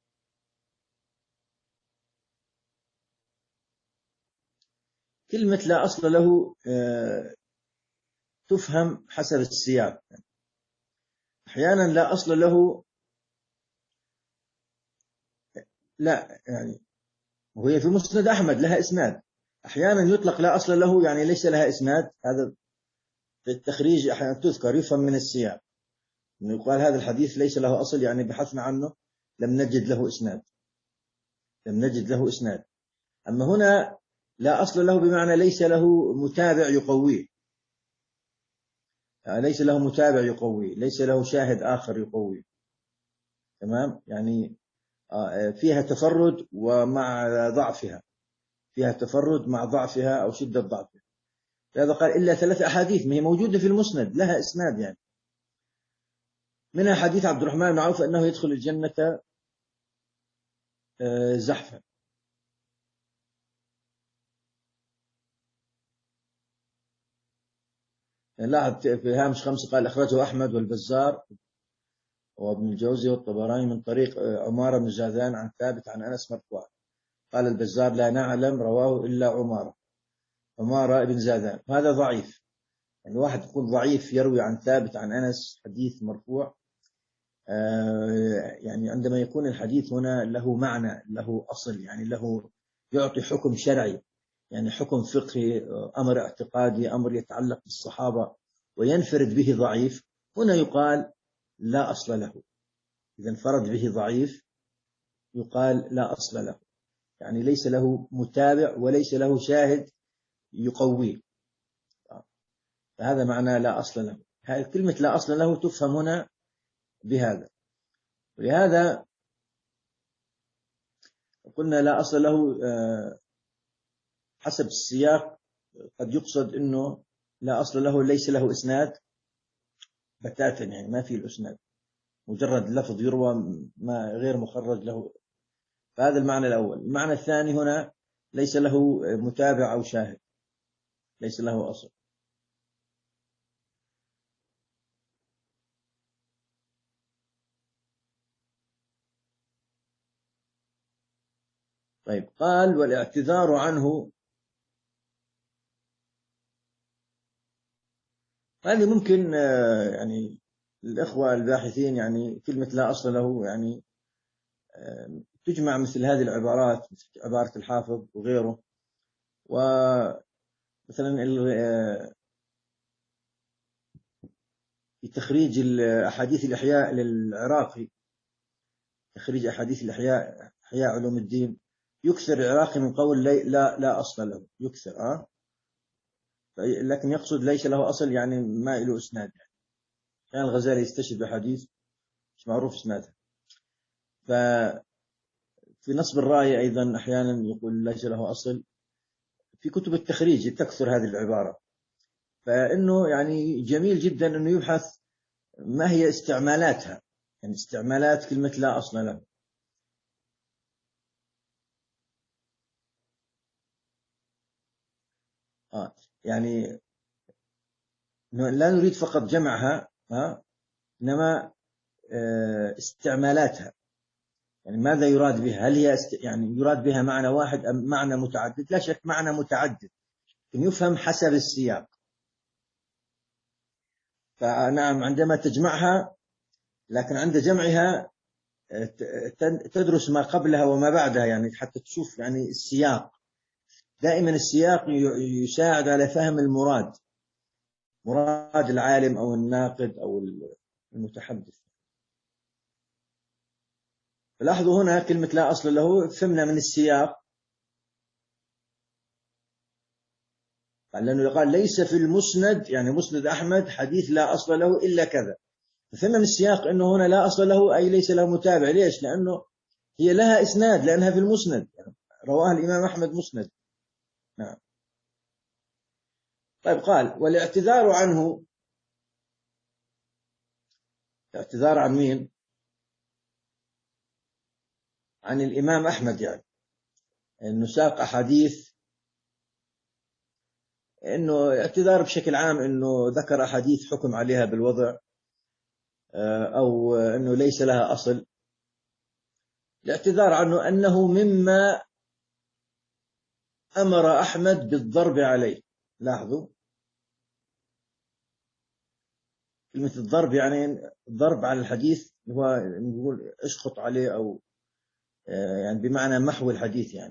كلمة لا أصل له تفهم حسب السياق. أحيانا لا أصل له لا يعني وهي في مسند أحمد لها إسناد. أحيانا يطلق لا أصل له يعني ليس لها إسناد، هذا في التخريج أحيانا تذكر، يفهم من السياق إنه يقال هذا الحديث ليس له أصل، يعني بحثنا عنه لم نجد له إسناد، لم نجد له إسناد. أما هنا لا أصل له بمعنى ليس له متابع يقويه، يعني ليس له متابع يقويه، ليس له شاهد آخر يقويه. تمام، يعني فيها تفرد ومع ضعفها، فيها تفرد مع ضعفها أو شدة ضعفها. لهذا قال إلا ثلاث أحاديث ما هي موجودة في المسند لها إسناد، يعني منها حديث عبد الرحمن بن عوف أنه يدخل الجنة زحفا. لاحظ في هامش خمسة قال أخرجه أحمد والبزار وابن الجوزي والطبراني من طريق عمارة بن جاذان عن ثابت عن أنس مرفوعا. قال البزار لا نعلم رواه إلا عمارة عمارة بن زاذان، هذا ضعيف. يعني واحد يكون ضعيف يروي عن ثابت عن أنس حديث مرفوع، يعني عندما يكون الحديث هنا له معنى، له أصل، يعني له يعطي حكم شرعي، يعني حكم فقهي، أمر اعتقادي، أمر يتعلق بالصحابة وينفرد به ضعيف، هنا يقال لا أصل له. إذا انفرد به ضعيف يقال لا أصل له، يعني ليس له متابع وليس له شاهد يقويه، فهذا معنى لا أصل له. هذه كلمة لا أصل له تفهم هنا بهذا، ولهذا قلنا لا أصل له حسب السياق قد يقصد أنه لا أصل له ليس له إسناد بتاتا، يعني ما فيه الإسناد، مجرد لفظ يروى ما غير مخرج له، فهذا المعنى الأول. المعنى الثاني هنا ليس له متابع أو شاهد، ليس له أصل. طيب، قال والاعتذار عنه، هذه ممكن يعني الإخوة الباحثين يعني كلمة لا أصل له يعني تجمع مثل هذه العبارات، مثل عبارة الحافظ وغيره. ومثلا في تخريج أحاديث الإحياء للعراقي، تخريج أحاديث الإحياء، إحياء علوم الدين، يكثر العراقي من قول لا لا أصل له، يكثر أه لكن يقصد ليس له أصل، يعني ما له إسناد. يعني كان الغزالي يستشهد بحديث مش معروف إسناده. ففي نصب الراية أيضا أحيانا يقول ليس له أصل. في كتب التخريج تكثر هذه العبارة، فإنه يعني جميل جدا أنه يبحث ما هي استعمالاتها، يعني استعمالات كلمة لا أصل له. آه يعني لا نريد فقط جمعها، آه إنما استعمالاتها، يعني ماذا يراد بها؟ هل هي است... يعني يراد بها معنى واحد أم معنى متعدد؟ لا شك معنى متعدد، لكن يفهم حسب السياق. فنعم عندما تجمعها، لكن عند جمعها تدرس ما قبلها وما بعدها، يعني حتى تشوف يعني السياق. دائما السياق يساعد على فهم المراد، مراد العالم أو الناقد أو المتحدث. لاحظوا هنا كلمة لا أصل له فهمنا من السياق، لأنه قال ليس في المسند، يعني مسند أحمد، حديث لا أصل له إلا كذا. فهمنا من السياق أنه هنا لا أصل له أي ليس له متابع. ليش؟ لأنه هي لها إسناد، لأنها في المسند، يعني رواها الإمام أحمد مسند. نعم. طيب، قال والاعتذار عنه، الاعتذار عن مين؟ عن الإمام أحمد، يعني أنه ساق أحاديث، أنه اعتذار بشكل عام أنه ذكر أحاديث حكم عليها بالوضع أو أنه ليس لها أصل. الاعتذار عنه أنه مما أمر أحمد بالضرب عليه. لاحظوا كلمة الضرب، يعني الضرب على الحديث هو نقول اشخط عليه، أو يعني بمعنى محو الحديث، يعني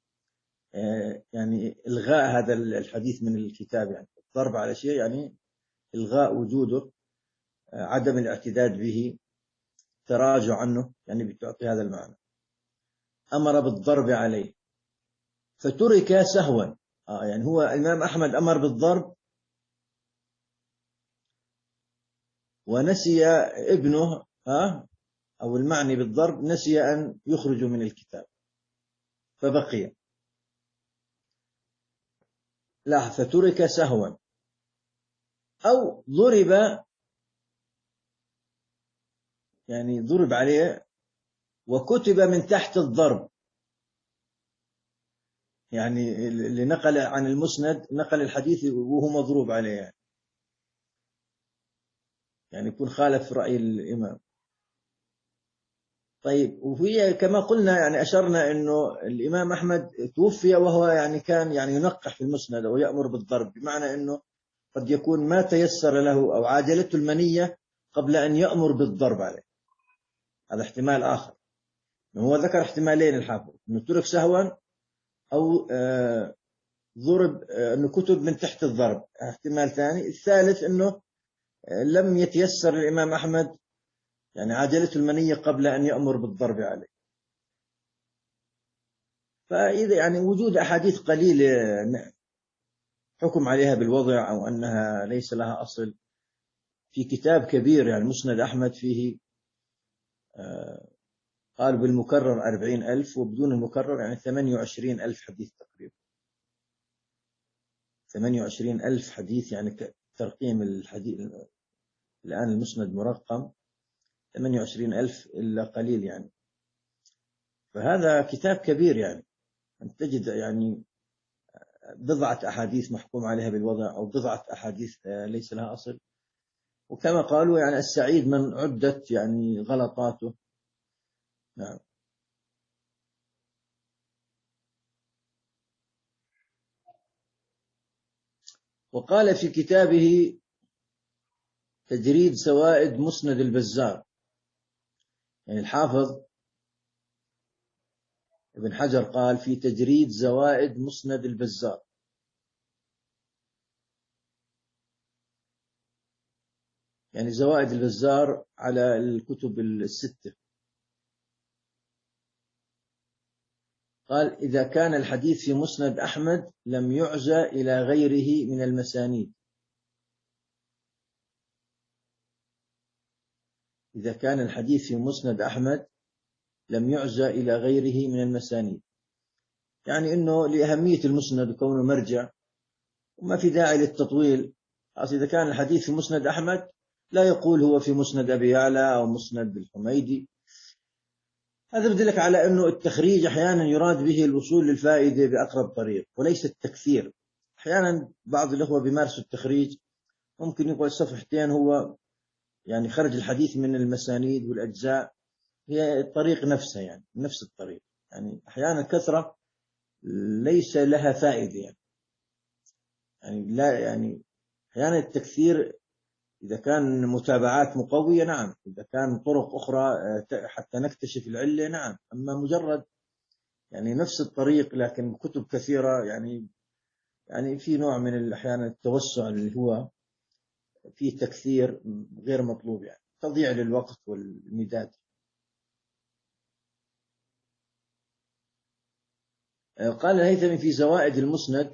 يعني إلغاء هذا الحديث من الكتاب. يعني الضرب على شيء يعني إلغاء وجوده، عدم الاعتداد به، تراجع عنه، يعني بتعطي هذا المعنى. أمر بالضرب عليه فترك سهوا، آه يعني هو الإمام أحمد أمر بالضرب ونسي ابنه، آه أو المعني بالضرب نسي أن يخرج من الكتاب فبقي. لا، فترك سهوا أو ضرب، يعني ضرب عليه وكتب من تحت الضرب، يعني اللي نقل عن المسند نقل الحديث وهو مضروب عليه، يعني, يعني يكون خالف رأي الإمام. طيب، وهي كما قلنا يعني أشرنا أنه الإمام أحمد توفي وهو يعني كان يعني ينقح في المسند أو يأمر بالضرب، بمعنى أنه قد يكون ما تيسر له أو عاجلته المنية قبل أن يأمر بالضرب عليه. هذا احتمال آخر. هو ذكر احتمالين الحافظ، أنه ترك سهوا أو آه ضرب، آه أنه كتب من تحت الضرب، احتمال ثاني. الثالث أنه آه لم يتيسر الإمام أحمد يعني عجلته المنية قبل أن يأمر بالضرب عليه. فإذا يعني وجود أحاديث قليلة حكم عليها بالوضع أو أنها ليس لها أصل في كتاب كبير يعني مسند أحمد فيه آه قالوا بالمكرر أربعين ألف وبدون المكرر يعني ثمانية وعشرين ألف حديث تقريبا. ثمانية وعشرين ألف حديث يعني ترقيم الحديث الآن المسند مرقم ثمانية وعشرين ألف إلا قليل يعني. فهذا كتاب كبير يعني أن تجد يعني بضعة أحاديث محكوم عليها بالوضع أو بضعة أحاديث ليس لها أصل. وكما قالوا يعني السعيد من عدت يعني غلطاته. نعم. وقال في كتابه تجريد زوائد مسند البزار، يعني الحافظ ابن حجر قال في تجريد زوائد مسند البزار، يعني زوائد البزار على الكتب الستة. قال إذا كان الحديث في مسند أحمد لم يعزى إلى غيره من المسانيد. إذا كان الحديث في مسند أحمد لم يعزى إلى غيره من المسانيد، يعني أنه لأهمية المسند وكونه مرجع وما في داعي للتطويل. إذا كان الحديث في مسند أحمد لا يقول هو في مسند أبي يعلى أو مسند الحميدي. هذا يدلك على أنه التخريج أحيانا يراد به الوصول للفائدة بأقرب طريق وليس التكثير. أحيانا بعض الأخوة بيمارسوا التخريج، ممكن يقول صفحتين هو يعني خرج الحديث من المسانيد والأجزاء، هي الطريق نفسها يعني نفس الطريق. يعني أحيانا الكثرة ليس لها فائدة يعني, يعني لا يعني أحيانا التكثير إذا كان متابعات مقوية نعم، إذا كان طرق أخرى حتى نكتشف العلة نعم. أما مجرد يعني نفس الطريق لكن كتب كثيرة يعني يعني في نوع من أحيانا التوسع اللي هو فيه تكثير غير مطلوب، يعني تضييع للوقت والمداد. قال الهيثمي في زوائد المسند،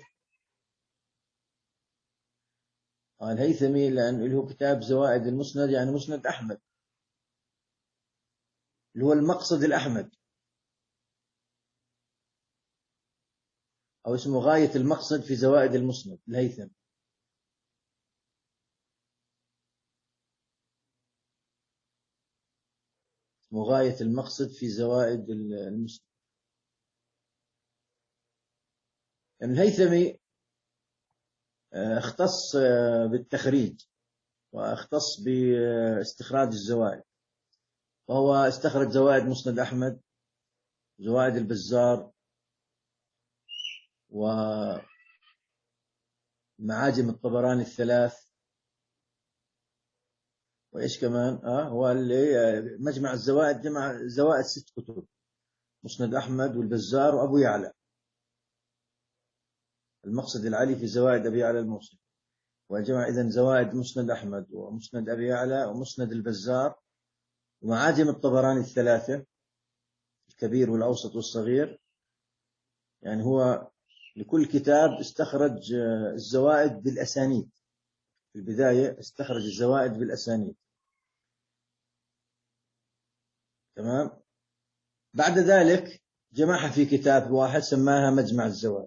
قال الهيثمي لأن له كتاب زوائد المسند يعني مسند أحمد اللي هو المقصد الأحمد أو اسمه غاية المقصد في زوائد المسند الهيثمي. اسمه غاية المقصد في زوائد المسند. يعني الهيثمي اختص بالتخريج واختص باستخراج الزوائد، وهو استخرج زوائد مسند أحمد، زوائد البزار، ومعاجم الطبراني الثلاث، وإيش كمان آه هو اللي مجمع الزوائد، جمع زوائد ست كتب: مسند أحمد والبزار وأبو يعلى. المقصد العلي في زوائد أبي يعلى الموصل، وجمع إذن زوائد مسند أحمد ومسند أبي يعلى ومسند البزار ومعاجم الطبراني الثلاثة، الكبير والأوسط والصغير. يعني هو لكل كتاب استخرج الزوائد بالأسانيد. في البداية استخرج الزوائد بالأسانيد، تمام. بعد ذلك جمعها في كتاب واحد سماها مجمع الزوائد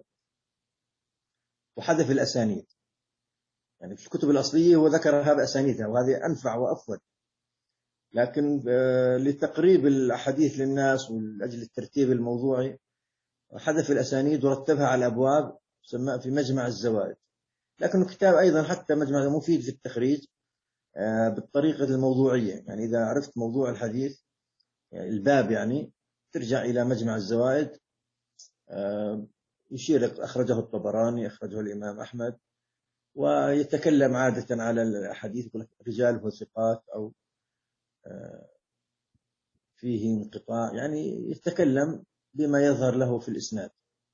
وحذف الأسانيد. يعني في الكتب الأصلية هو ذكرها بأسانيدها، وهذه أنفع وأفضل، لكن لتقريب الأحاديث للناس ولأجل الترتيب الموضوعي حذف الأسانيد ورتبها على الأبواب سماها في مجمع الزوائد. لكن الكتاب أيضا حتى مجمع مفيد في التخريج بالطريقة الموضوعية. يعني إذا عرفت موضوع الحديث يعني الباب يعني ترجع إلى مجمع الزوائد، يشير أخرجه الطبراني، أخرجه الإمام أحمد، ويتكلم عادة على الحديث رجاله ثقات أو فيه انقطاع، يعني يتكلم بما يظهر له في الإسناد.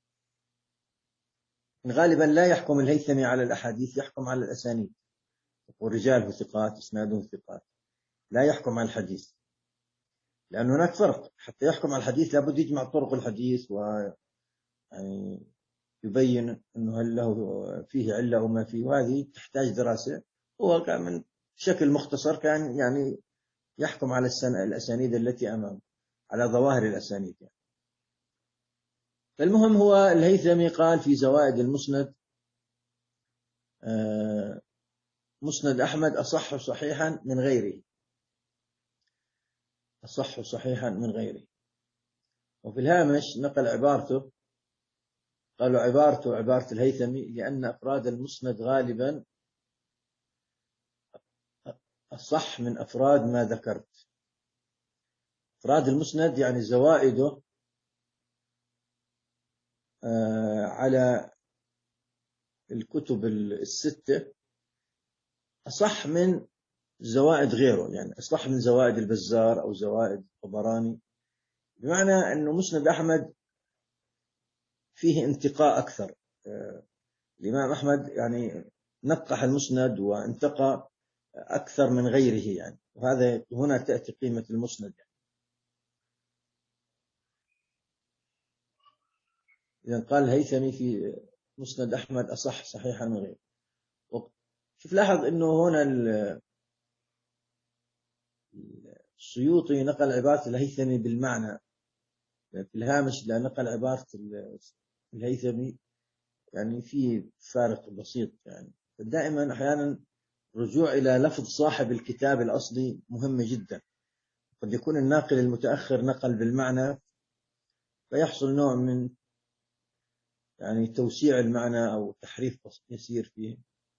غالبا لا يحكم الهيثمي على الأحاديث، يحكم على الأسانيد، ورجاله ثقات إسناده ثقات، لا يحكم على الحديث، لأن هناك فرق. حتى يحكم على الحديث لابد يجمع طرق الحديث ويبين أنه هل له فيه علة أو ما فيه، وهذه تحتاج دراسة. هو كان من بشكل مختصر كان يعني يحكم على الأسانيد التي أمامه، على ظواهر الأسانيد يعني. فالمهم هو الهيثمي قال في زوائد المسند: مسند أحمد أصح صحيحا من غيره، أصح صحيحا من غيره. وفي الهامش نقل عبارته، قالوا عبارته عبارة الهيثمي: لأن أفراد المسند غالبا أصح من أفراد ما ذكرت. أفراد المسند يعني زوائده على الكتب الستة أصح من زوائد غيره، يعني أصح من زوائد البزار أو زوائد الطبراني، بمعنى أنه مسند أحمد فيه انتقاء أكثر. الإمام أحمد يعني نقح المسند وانتقى أكثر من غيره يعني، وهذا هنا تأتي قيمة المسند يعني. إذن قال الهيثمي في مسند أحمد أصح صحيحا من غيره. شوف لاحظ أنه هنا السيوطي نقل عبارة الهيثمي بالمعنى في الهامش، لا نقل عبارة الهيثمي يعني في فارق بسيط يعني. دائما أحيانا رجوع إلى لفظ صاحب الكتاب الأصلي مهم جدا. قد يكون الناقل المتأخر نقل بالمعنى فيحصل نوع من يعني توسيع المعنى أو تحريف يسير فيه.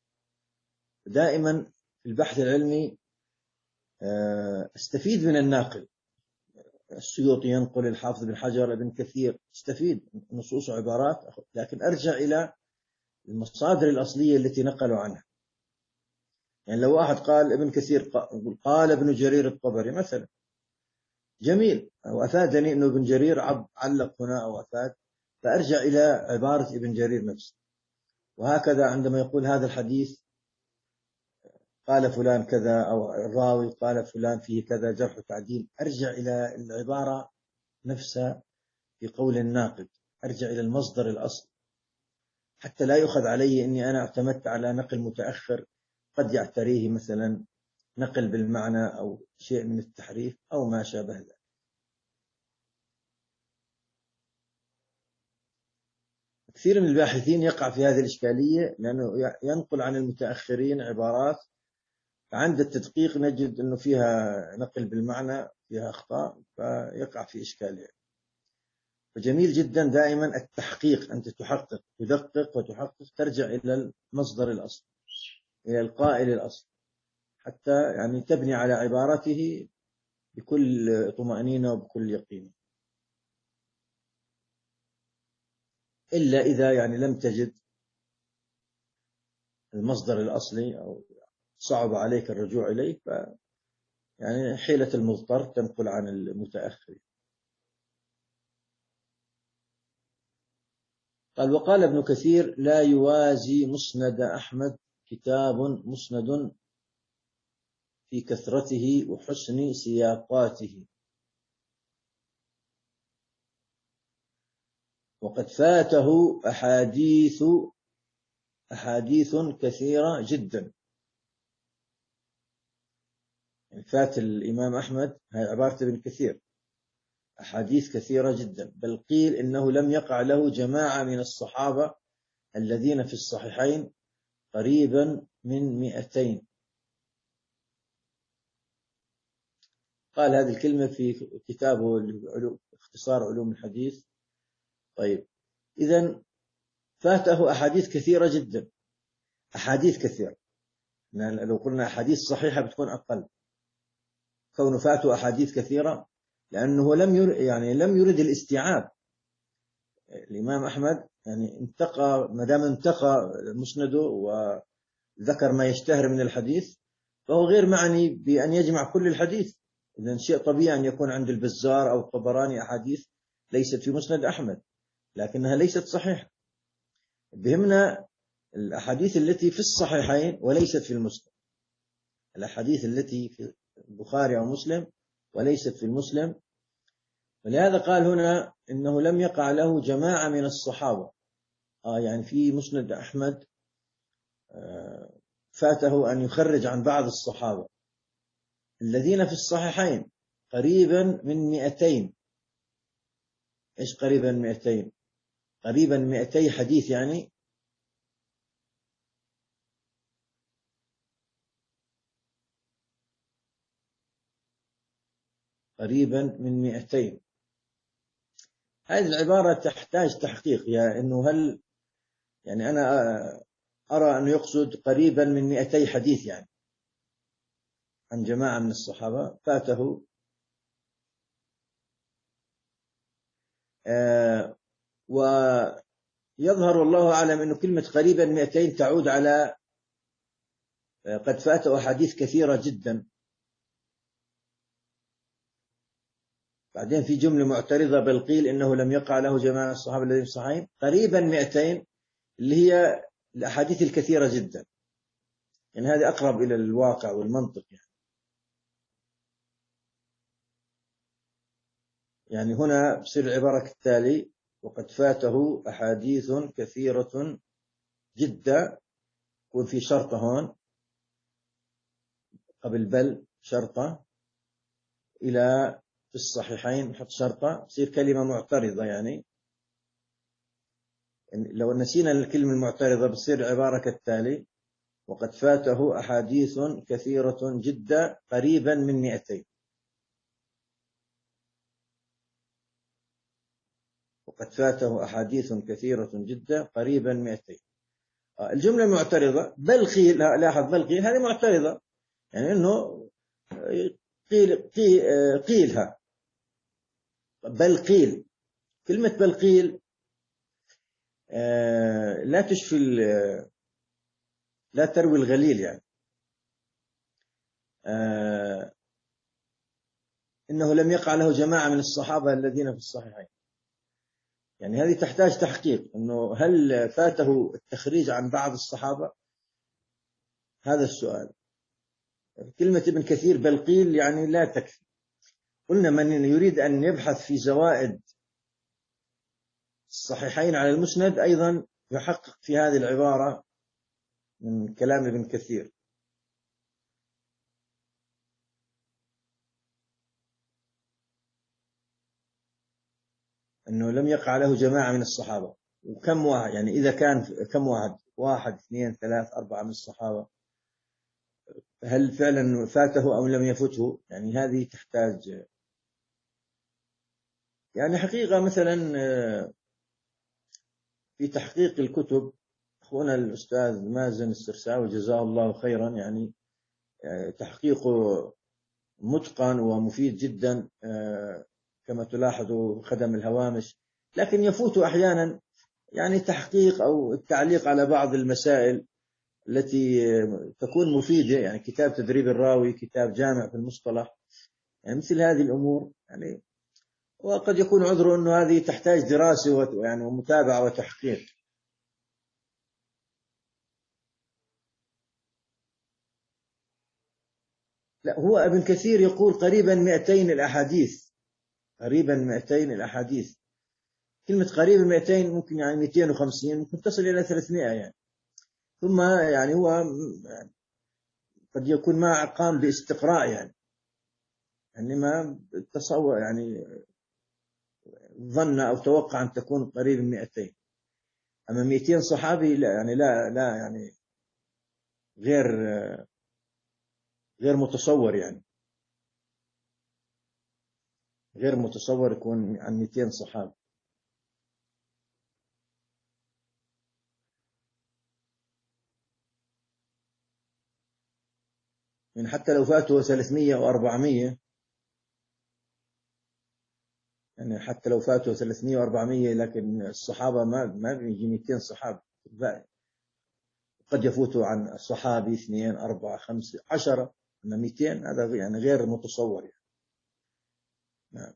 دائما في البحث العلمي استفيد من الناقل. السيوطي ينقل، الحافظ بن حجر، ابن كثير، استفيد نصوص وعبارات، لكن أرجع إلى المصادر الأصلية التي نقلوا عنها. يعني لو واحد قال ابن كثير قال ابن جرير الطبري مثلا، جميل، أو أفادني أنه ابن جرير علق هنا أو أفاد، فأرجع إلى عبارة ابن جرير نفسه. وهكذا عندما يقول هذا الحديث قال فلان كذا، أو الراوي قال فلان فيه كذا جرح وتعديل، أرجع إلى العبارة نفسها في قول الناقد، أرجع إلى المصدر الأصل، حتى لا يؤخذ علي أني أنا اعتمدت على نقل متأخر قد يعتريه مثلا نقل بالمعنى أو شيء من التحريف أو ما شابه ذلك. كثير من الباحثين يقع في هذه الإشكالية، لأنه ينقل عن المتأخرين عبارات عند التدقيق نجد أنه فيها نقل بالمعنى، فيها أخطاء، فيقع في إشكالية. فجميل جدا دائما التحقيق، أنت تحقق، تدقق وتحقق، ترجع إلى المصدر الأصل، إلى القائل الأصل، حتى يعني تبني على عبارته بكل طمأنينة وبكل يقين. إلا إذا يعني لم تجد المصدر الأصلي أو صعب عليك الرجوع إليه، ف يعني حيلة المضطر تنقل عن المتأخر. قال: وقال ابن كثير: لا يوازي مسند أحمد كتاب مسند في كثرته وحسن سياقاته، وقد فاته أحاديث أحاديث كثيرة جدا. يعني فات الإمام أحمد، هذه عبارة ابن كثير، أحاديث كثيرة جدا، بل قيل إنه لم يقع له جماعة من الصحابة الذين في الصحيحين قريبا من مئتين. قال هذه الكلمة في كتابه اختصار علوم الحديث. طيب، إذن فاته أحاديث كثيرة جدا، أحاديث كثيرة، يعني لو قلنا أحاديث صحيحة بتكون أقل. كونه فاته أحاديث كثيرة لأنه لم يرد يعني لم يرد الاستيعاب. الإمام أحمد يعني انتقى، ما دام انتقى مسنده وذكر ما يشتهر من الحديث، فهو غير معني بأن يجمع كل الحديث، إذن شيء طبيعي أن يكون عند البزار أو الطبراني أحاديث ليست في مسند أحمد، لكنها ليست صحيحة. بهمنا الأحاديث التي في الصحيحين وليست في المسند، الأحاديث التي في البخاري أو مسلم وليست في المسلم. ولهذا قال هنا إنه لم يقع له جماعة من الصحابة. آه يعني في مسند أحمد آه فاته أن يخرج عن بعض الصحابة الذين في الصحيحين قريبا من مئتين. إيش قريبا من مئتين؟ قريبا من مئتي حديث، يعني قريبا من مئتين. هذه العبارة تحتاج تحقيق، يا إنه هل يعني أنا أرى أنه يقصد قريبا من مئتي حديث، يعني عن جماعة من الصحابة فاته. آه ويظهر والله أعلم أنه كلمة قريبا مئتين تعود على آه قد فاته أحاديث كثيرة جدا. بعدين في جملة معترضة، بل قيل إنه لم يقع له جماعة الصحابة الذين صحيحين قريبا مئتين، اللي هي الأحاديث الكثيرة جدا. يعني هذه أقرب إلى الواقع والمنطق. يعني, يعني هنا بصير العبارة كالتالي: وقد فاته أحاديث كثيرة جدا، يكون في شرطة هون قبل بل شرطة، إلى في الصحيحين نحط شرطة، تصير كلمة معترضة. يعني لو نسينا الكلمة المعترضة بصير عبارة كالتالي: وقد فاته أحاديث كثيرة جدا قريبا من مئتين. وقد فاته أحاديث كثيرة جدا قريبا من مئتين. الجملة المعترضة بل قيل، لاحظ بل قيل هذه معترضة، يعني أنه قيل قيل قيلها بل قيل. كلمة بل قيل لا تشفي، لا تروي الغليل. يعني إنه لم يقع له جماعة من الصحابة الذين في الصحيحين. يعني هذه تحتاج تحقيق، أنه هل فاته التخريج عن بعض الصحابة؟ هذا السؤال. كلمة ابن كثير بل قيل يعني لا تكفي. قلنا من يريد أن يبحث في زوائد الصحيحين على المسند أيضا يحقق في هذه العبارة من كلام ابن كثير. أنه لم يقع له جماعة من الصحابة. وكم واحد؟ يعني إذا كان كم واحد؟ واحد اثنين ثلاث أربعة من الصحابة، هل فعلا فاته أو لم يفته؟ يعني هذه تحتاج يعني حقيقة. مثلا في تحقيق الكتب أخونا الأستاذ مازن السرساوي جزاه الله خيرا، يعني تحقيقه متقن ومفيد جدا كما تلاحظوا خدم الهوامش، لكن يفوت أحيانا يعني تحقيق أو التعليق على بعض المسائل التي تكون مفيدة. يعني كتاب تدريب الراوي، كتاب جامع في المصطلح، يعني مثل هذه الأمور. يعني وقد يكون عذره أنه هذه تحتاج دراسة ويعني ومتابعة وتحقيق. لا، هو ابن كثير يقول قريبا مئتين الأحاديث، قريبا مئتين الأحاديث. كلمة قريبا مئتين ممكن يعني مئتين وخمسين، ممكن تصل إلى ثلاثمائة يعني. ثم يعني هو قد يكون ما قام باستقراء، يعني يعني ما تصور يعني ظن أو توقع أن تكون قريب من مئتين. أما مئتين صحابي لا، يعني لا لا يعني غير غير متصور، يعني غير متصور يكون عن مئتين صحابي. يعني حتى لو فاتوا ثلاثمائة أو أربعمائة، يعني حتى لو فاتوا ثلاثمائة وأربعمائة، لكن الصحابة ما ما بيجي مئتين صحابي. قد يفوتوا عن الصحابي اثنين أربعة خمسة عشرة، أما مئتين هذا يعني غير متصور. يعني نعم.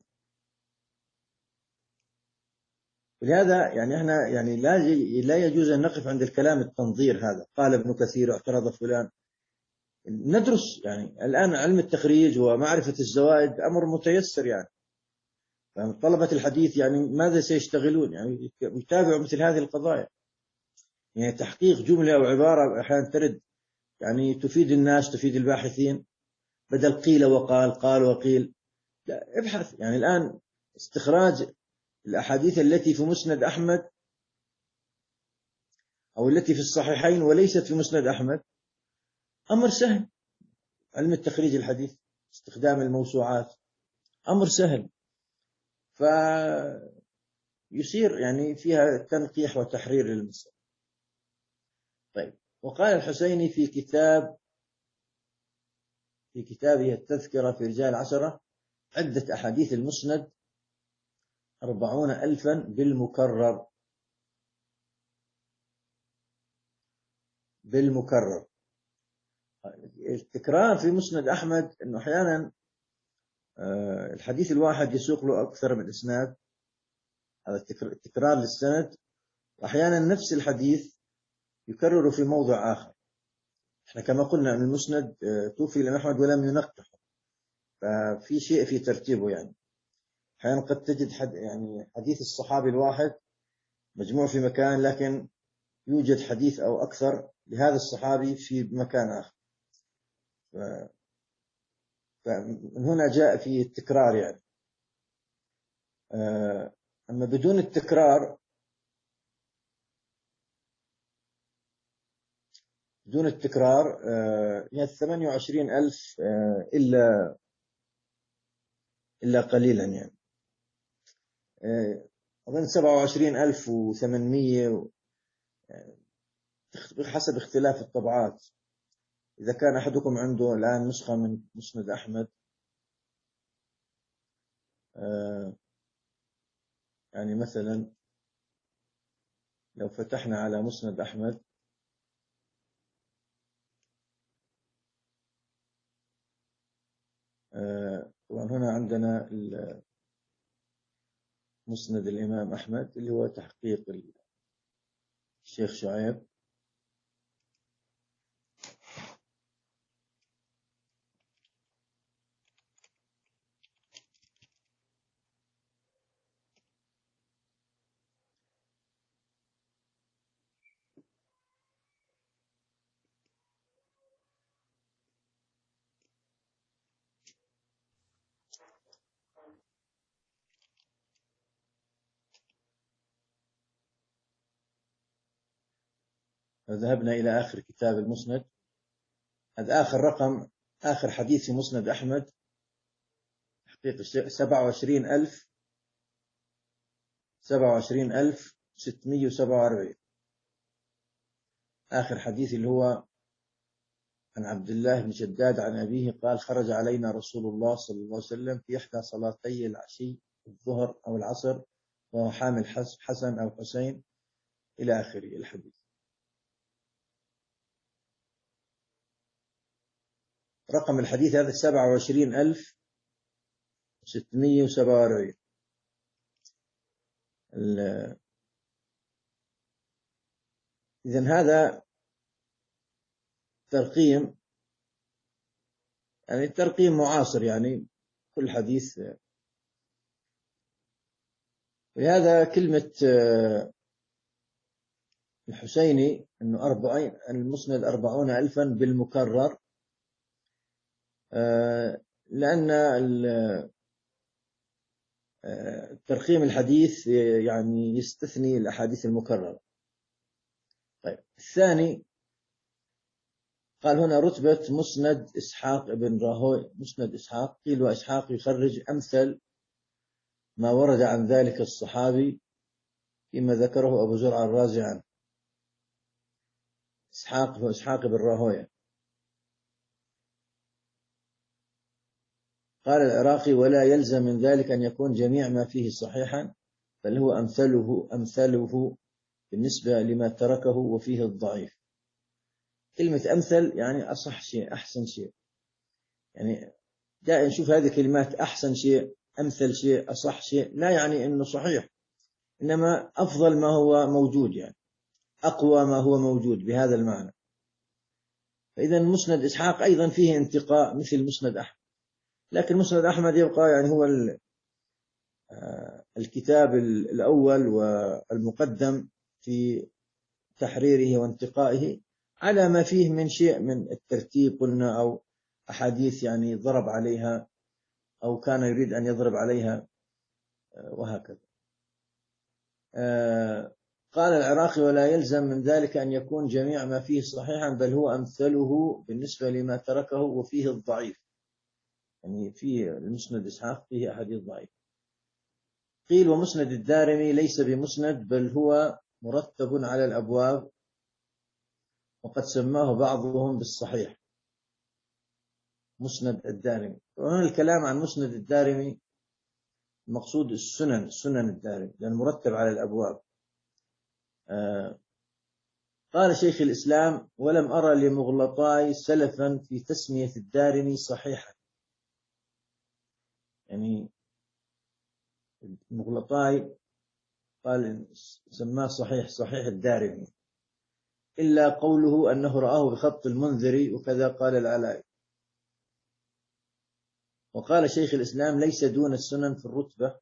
ولهذا يعني احنا يعني لا لا يجوز ان نقف عند الكلام التنظير هذا، قال ابن كثير اعترض فلان. ندرس يعني الان علم التخريج ومعرفة الزوائد امر متيسر يعني. طلبة الحديث يعني ماذا سيشتغلون؟ يعني يتابعوا مثل هذه القضايا، يعني تحقيق جملة أو عبارة أحيانا ترد يعني تفيد الناس تفيد الباحثين، بدل قيل وقال قال وقيل. لا، ابحث. يعني الآن استخراج الأحاديث التي في مسند أحمد أو التي في الصحيحين وليست في مسند أحمد أمر سهل. علم التخريج الحديث استخدام الموسوعات أمر سهل، فيصير يعني فيها تنقيح وتحرير للمسألة. طيب، وقال الحسيني في كتاب في كتابه التذكرة في رجال عشرة عدة أحاديث المسند أربعون ألفا بالمكرر بالمكرر. التكرار في مسند أحمد أنه أحيانا الحديث الواحد يسوق له أكثر من إسناد، هذا التكرار للسند، وأحيانا نفس الحديث يكرر في موضع آخر. احنا كما قلنا أن المسند توفي لم أحمد ولم ينقحه، ففي شيء في ترتيبه. يعني أحيانا قد تجد حد يعني حديث الصحابي الواحد مجموع في مكان، لكن يوجد حديث أو أكثر لهذا الصحابي في مكان آخر، فمن هنا جاء في التكرار. يعني أما بدون التكرار بدون التكرار هي ثمانية وعشرين ألف إلا إلا قليلا. يعني أظن سبعة وعشرين ألف وثمانمية حسب اختلاف الطبعات. إذا كان أحدكم عنده الآن نسخة من مسند أحمد، يعني مثلا لو فتحنا على مسند أحمد طبعا هنا عندنا مسند الإمام أحمد اللي هو تحقيق الشيخ شعيب. ذهبنا إلى آخر كتاب المسند، هذا آخر رقم، آخر حديث في مسند أحمد تحقيق سبعة وعشرين ألف سبعة وعشرين ألف ستمائة وسبعة وأربعين. آخر حديث اللي هو عن عبد الله بن شداد عن أبيه قال خرج علينا رسول الله صلى الله عليه وسلم في إحدى صلاتي العشي الظهر أو العصر وهو حامل حسن أو حسين إلى آخر الحديث. رقم الحديث هذا سبعة وعشرين ألف ستمائة وسبعة وأربعين. إذن هذا ترقيم، يعني الترقيم معاصر، يعني كل حديث. ولهذا كلمة الحسيني أنه أربعين المسند أربعون ألفا بالمكرر، لأن ترقيم الحديث يعني يستثني الأحاديث المكررة. طيب، الثاني قال هنا رتبة مسند إسحاق بن راهوي. مسند إسحاق قيل وإسحاق يخرج أمثل ما ورد عن ذلك الصحابي فيما ذكره أبو زرع الرازي عنه. إسحاق هو إسحاق بن راهوية. قال العراقي ولا يلزم من ذلك أن يكون جميع ما فيه صحيحا، بل هو أمثله أمثله بالنسبة لما تركه وفيه الضعيف. كلمة أمثل يعني أصح شيء، أحسن شيء. يعني دائما نشوف هذه كلمات أحسن شيء، أمثل شيء أصح شيء لا يعني أنه صحيح، إنما أفضل ما هو موجود، يعني أقوى ما هو موجود بهذا المعنى. فإذا مسند إسحاق أيضا فيه انتقاء مثل مسند أحمد، لكن مسند أحمد يبقى يعني هو الكتاب الأول والمقدم في تحريره وانتقائه على ما فيه من شيء من الترتيب قلنا، أو أحاديث يعني ضرب عليها أو كان يريد أن يضرب عليها وهكذا. قال العراقي: ولا يلزم من ذلك أن يكون جميع ما فيه صحيحا، بل هو أمثله بالنسبة لما تركه، وفيه الضعيف، يعني فيه المسند إسحاق فيه أحاديث ضعيف. قيل: ومسند الدارمي ليس بمسند، بل هو مرتب على الأبواب، وقد سماه بعضهم بالصحيح. مسند الدارمي، وهنا الكلام عن مسند الدارمي المقصود السنن، سنن الدارمي، لأن مرتب على الأبواب. آه قال شيخ الإسلام: ولم أرى لمغلطاي سلفا في تسمية الدارمي صحيحا. يعني مغلطاي قال سماه صحيح، صحيح الدارمي، إلا قوله أنه رآه بخط المنذري، وكذا قال العلائي. وقال شيخ الإسلام: ليس دون السنن في الرتبة،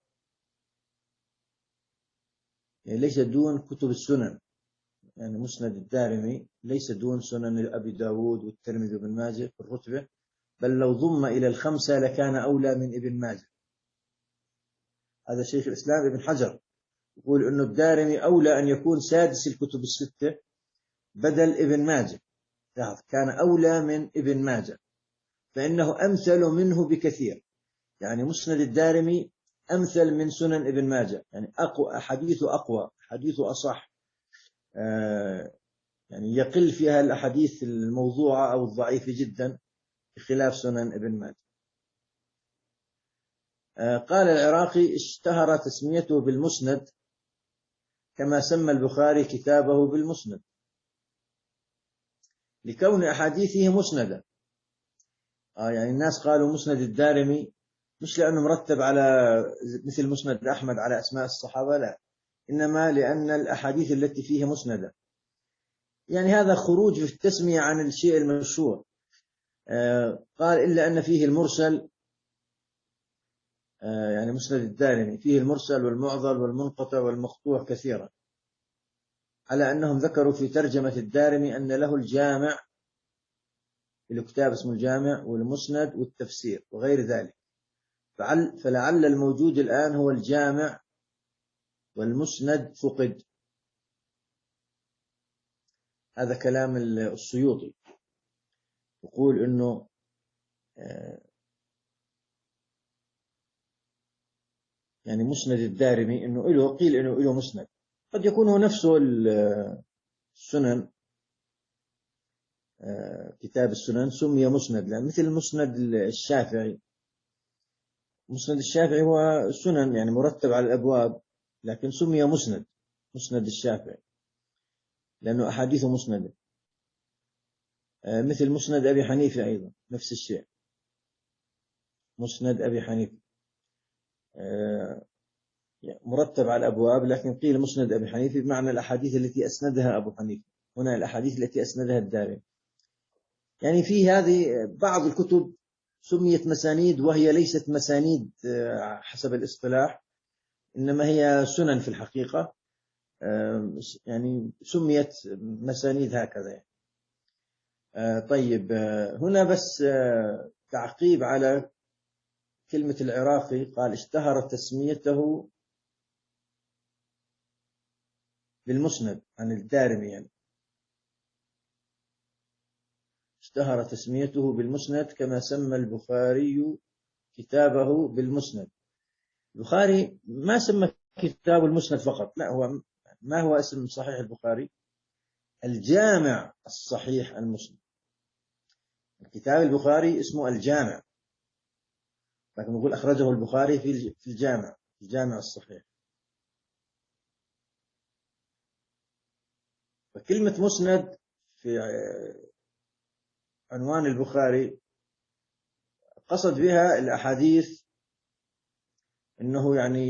يعني ليس دون كتب السنن، يعني مسند الدارمي ليس دون سنن أبي داود والترمذي وابن ماجه في الرتبة، بل لو ضم إلى الخمسة لكان أولى من ابن ماجه. هذا شيخ الإسلام ابن حجر يقول أنه الدارمي أولى أن يكون سادس الكتب الستة بدل ابن ماجه، كان أولى من ابن ماجه، فإنه أمثل منه بكثير. يعني مسند الدارمي أمثل من سنن ابن ماجه، يعني أقوى، حديثه أقوى، حديثه أصح، آه يعني يقل فيها الأحاديث الموضوعة أو الضعيفة جدا بخلاف سنن ابن ماجه. آه قال العراقي: اشتهر تسميته بالمسند كما سمى البخاري كتابه بالمسند، لكون أحاديثه مسندة. آه يعني الناس قالوا مسند الدارمي مش لأنه مرتب على مثل مسند أحمد على أسماء الصحابة، لا، إنما لأن الأحاديث التي فيها مسندة. يعني هذا خروج في التسمية عن الشيء المشهور. آه قال: إلا أن فيه المرسل، آه يعني مسند الدارمي فيه المرسل والمعضل والمنقطع والمقطوع كثيرا، على أنهم ذكروا في ترجمة الدارمي أن له الجامع، الكتاب اسمه الجامع، والمسند والتفسير وغير ذلك، فلعل الموجود الآن هو الجامع والمسند فقد. هذا كلام السيوطي، يقول إنه يعني مسند الدارمي إنه إله، قيل إنه إله مسند، قد يكون هو نفسه السنن، كتاب السنن سمي مسند، لأن مثل مسند الشافعي، مسند الشافعي هو سنن يعني مرتب على الأبواب، لكن سمي مسند، مسند الشافعي لأنه أحاديثه مسندة. مثل مسند أبي حنيفة أيضا نفس الشيء، مسند أبي حنيفة مرتب على الأبواب، لكن قيل مسند أبي حنيفة بمعنى الأحاديث التي أسندها أبو حنيفة، هنا الأحاديث التي أسندها الدارمي. يعني في هذه بعض الكتب سميت مسانيد وهي ليست مسانيد حسب الاصطلاح، إنما هي سنن في الحقيقة، يعني سميت مسانيد هكذا يعني. طيب، هنا بس تعقيب على كلمة العراقي، قال: اشتهر تسميته بالمسند عن الدارمي، يعني اشتهر تسميته بالمسند كما سمى البخاري كتابه بالمسند. البخاري ما سمى كتاب المسند فقط، لا، هو ما هو اسم صحيح البخاري؟ الجامع الصحيح المسند. الكتاب البخاري اسمه الجامع، لكن نقول أخرجه البخاري في الجامع، الجامع الصحيح. فكلمة مسند في عنوان البخاري قصد بها الأحاديث أنه يعني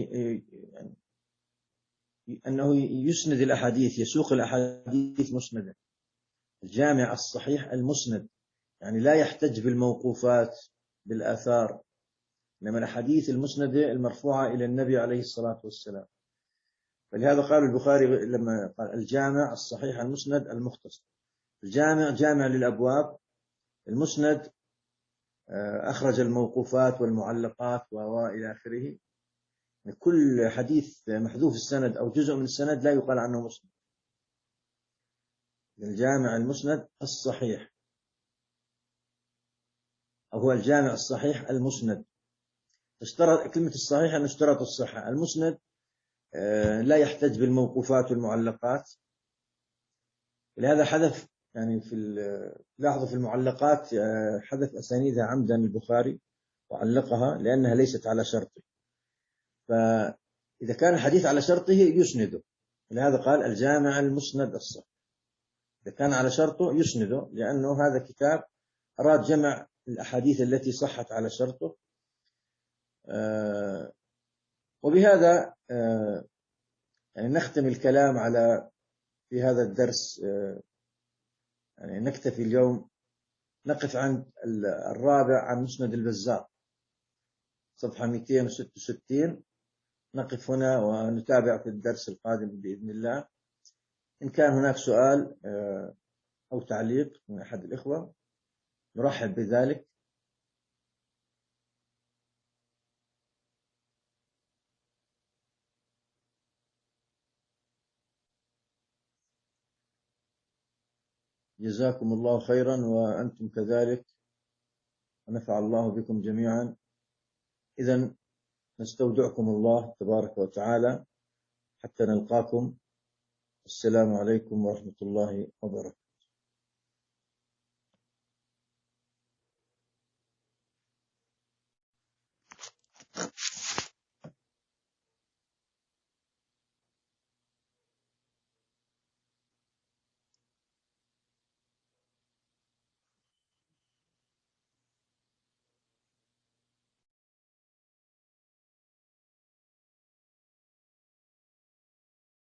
أنه يسند الأحاديث، يسوق الأحاديث مسندة. الجامع الصحيح المسند، يعني لا يحتج بالموقوفات بالآثار، إنما الأحاديث المسندة المرفوعة إلى النبي عليه الصلاة والسلام. فلهذا قال البخاري لما قال الجامع الصحيح المسند المختصر. الجامع جامع للأبواب، المسند أخرج الموقوفات والمعلقات وإلى آخره. كل حديث محذوف السند أو جزء من السند لا يقال عنه مسند. الجامع المسند الصحيح، أو هو الجامع الصحيح المسند. اشترط كلمة الصحيح أن اشترط الصحة. المسند لا يحتج بالموقوفات والمعلقات، لهذا حذف يعني في لاحظوا في المعلقات حذف أسانيدها عمدا البخاري وعلقها لأنها ليست على شرطه، فإذا كان الحديث على شرطه يسنده، لهذا قال الجامع المسند الصحيح. إذا كان على شرطه يسنده، لأنه هذا كتاب أراد جمع الأحاديث التي صحت على شرطه. وبهذا يعني نختم الكلام على في هذا الدرس. يعني نكتفي اليوم، نقف عند الرابع عن مسند البزار صفحة مئتين وستة وستين. نقف هنا ونتابع في الدرس القادم بإذن الله. إن كان هناك سؤال أو تعليق من أحد الإخوة نرحب بذلك. جزاكم الله خيرا وأنتم كذلك، ونفع الله بكم جميعا. إذن نستودعكم الله تبارك وتعالى حتى نلقاكم. السلام عليكم ورحمة الله وبركاته.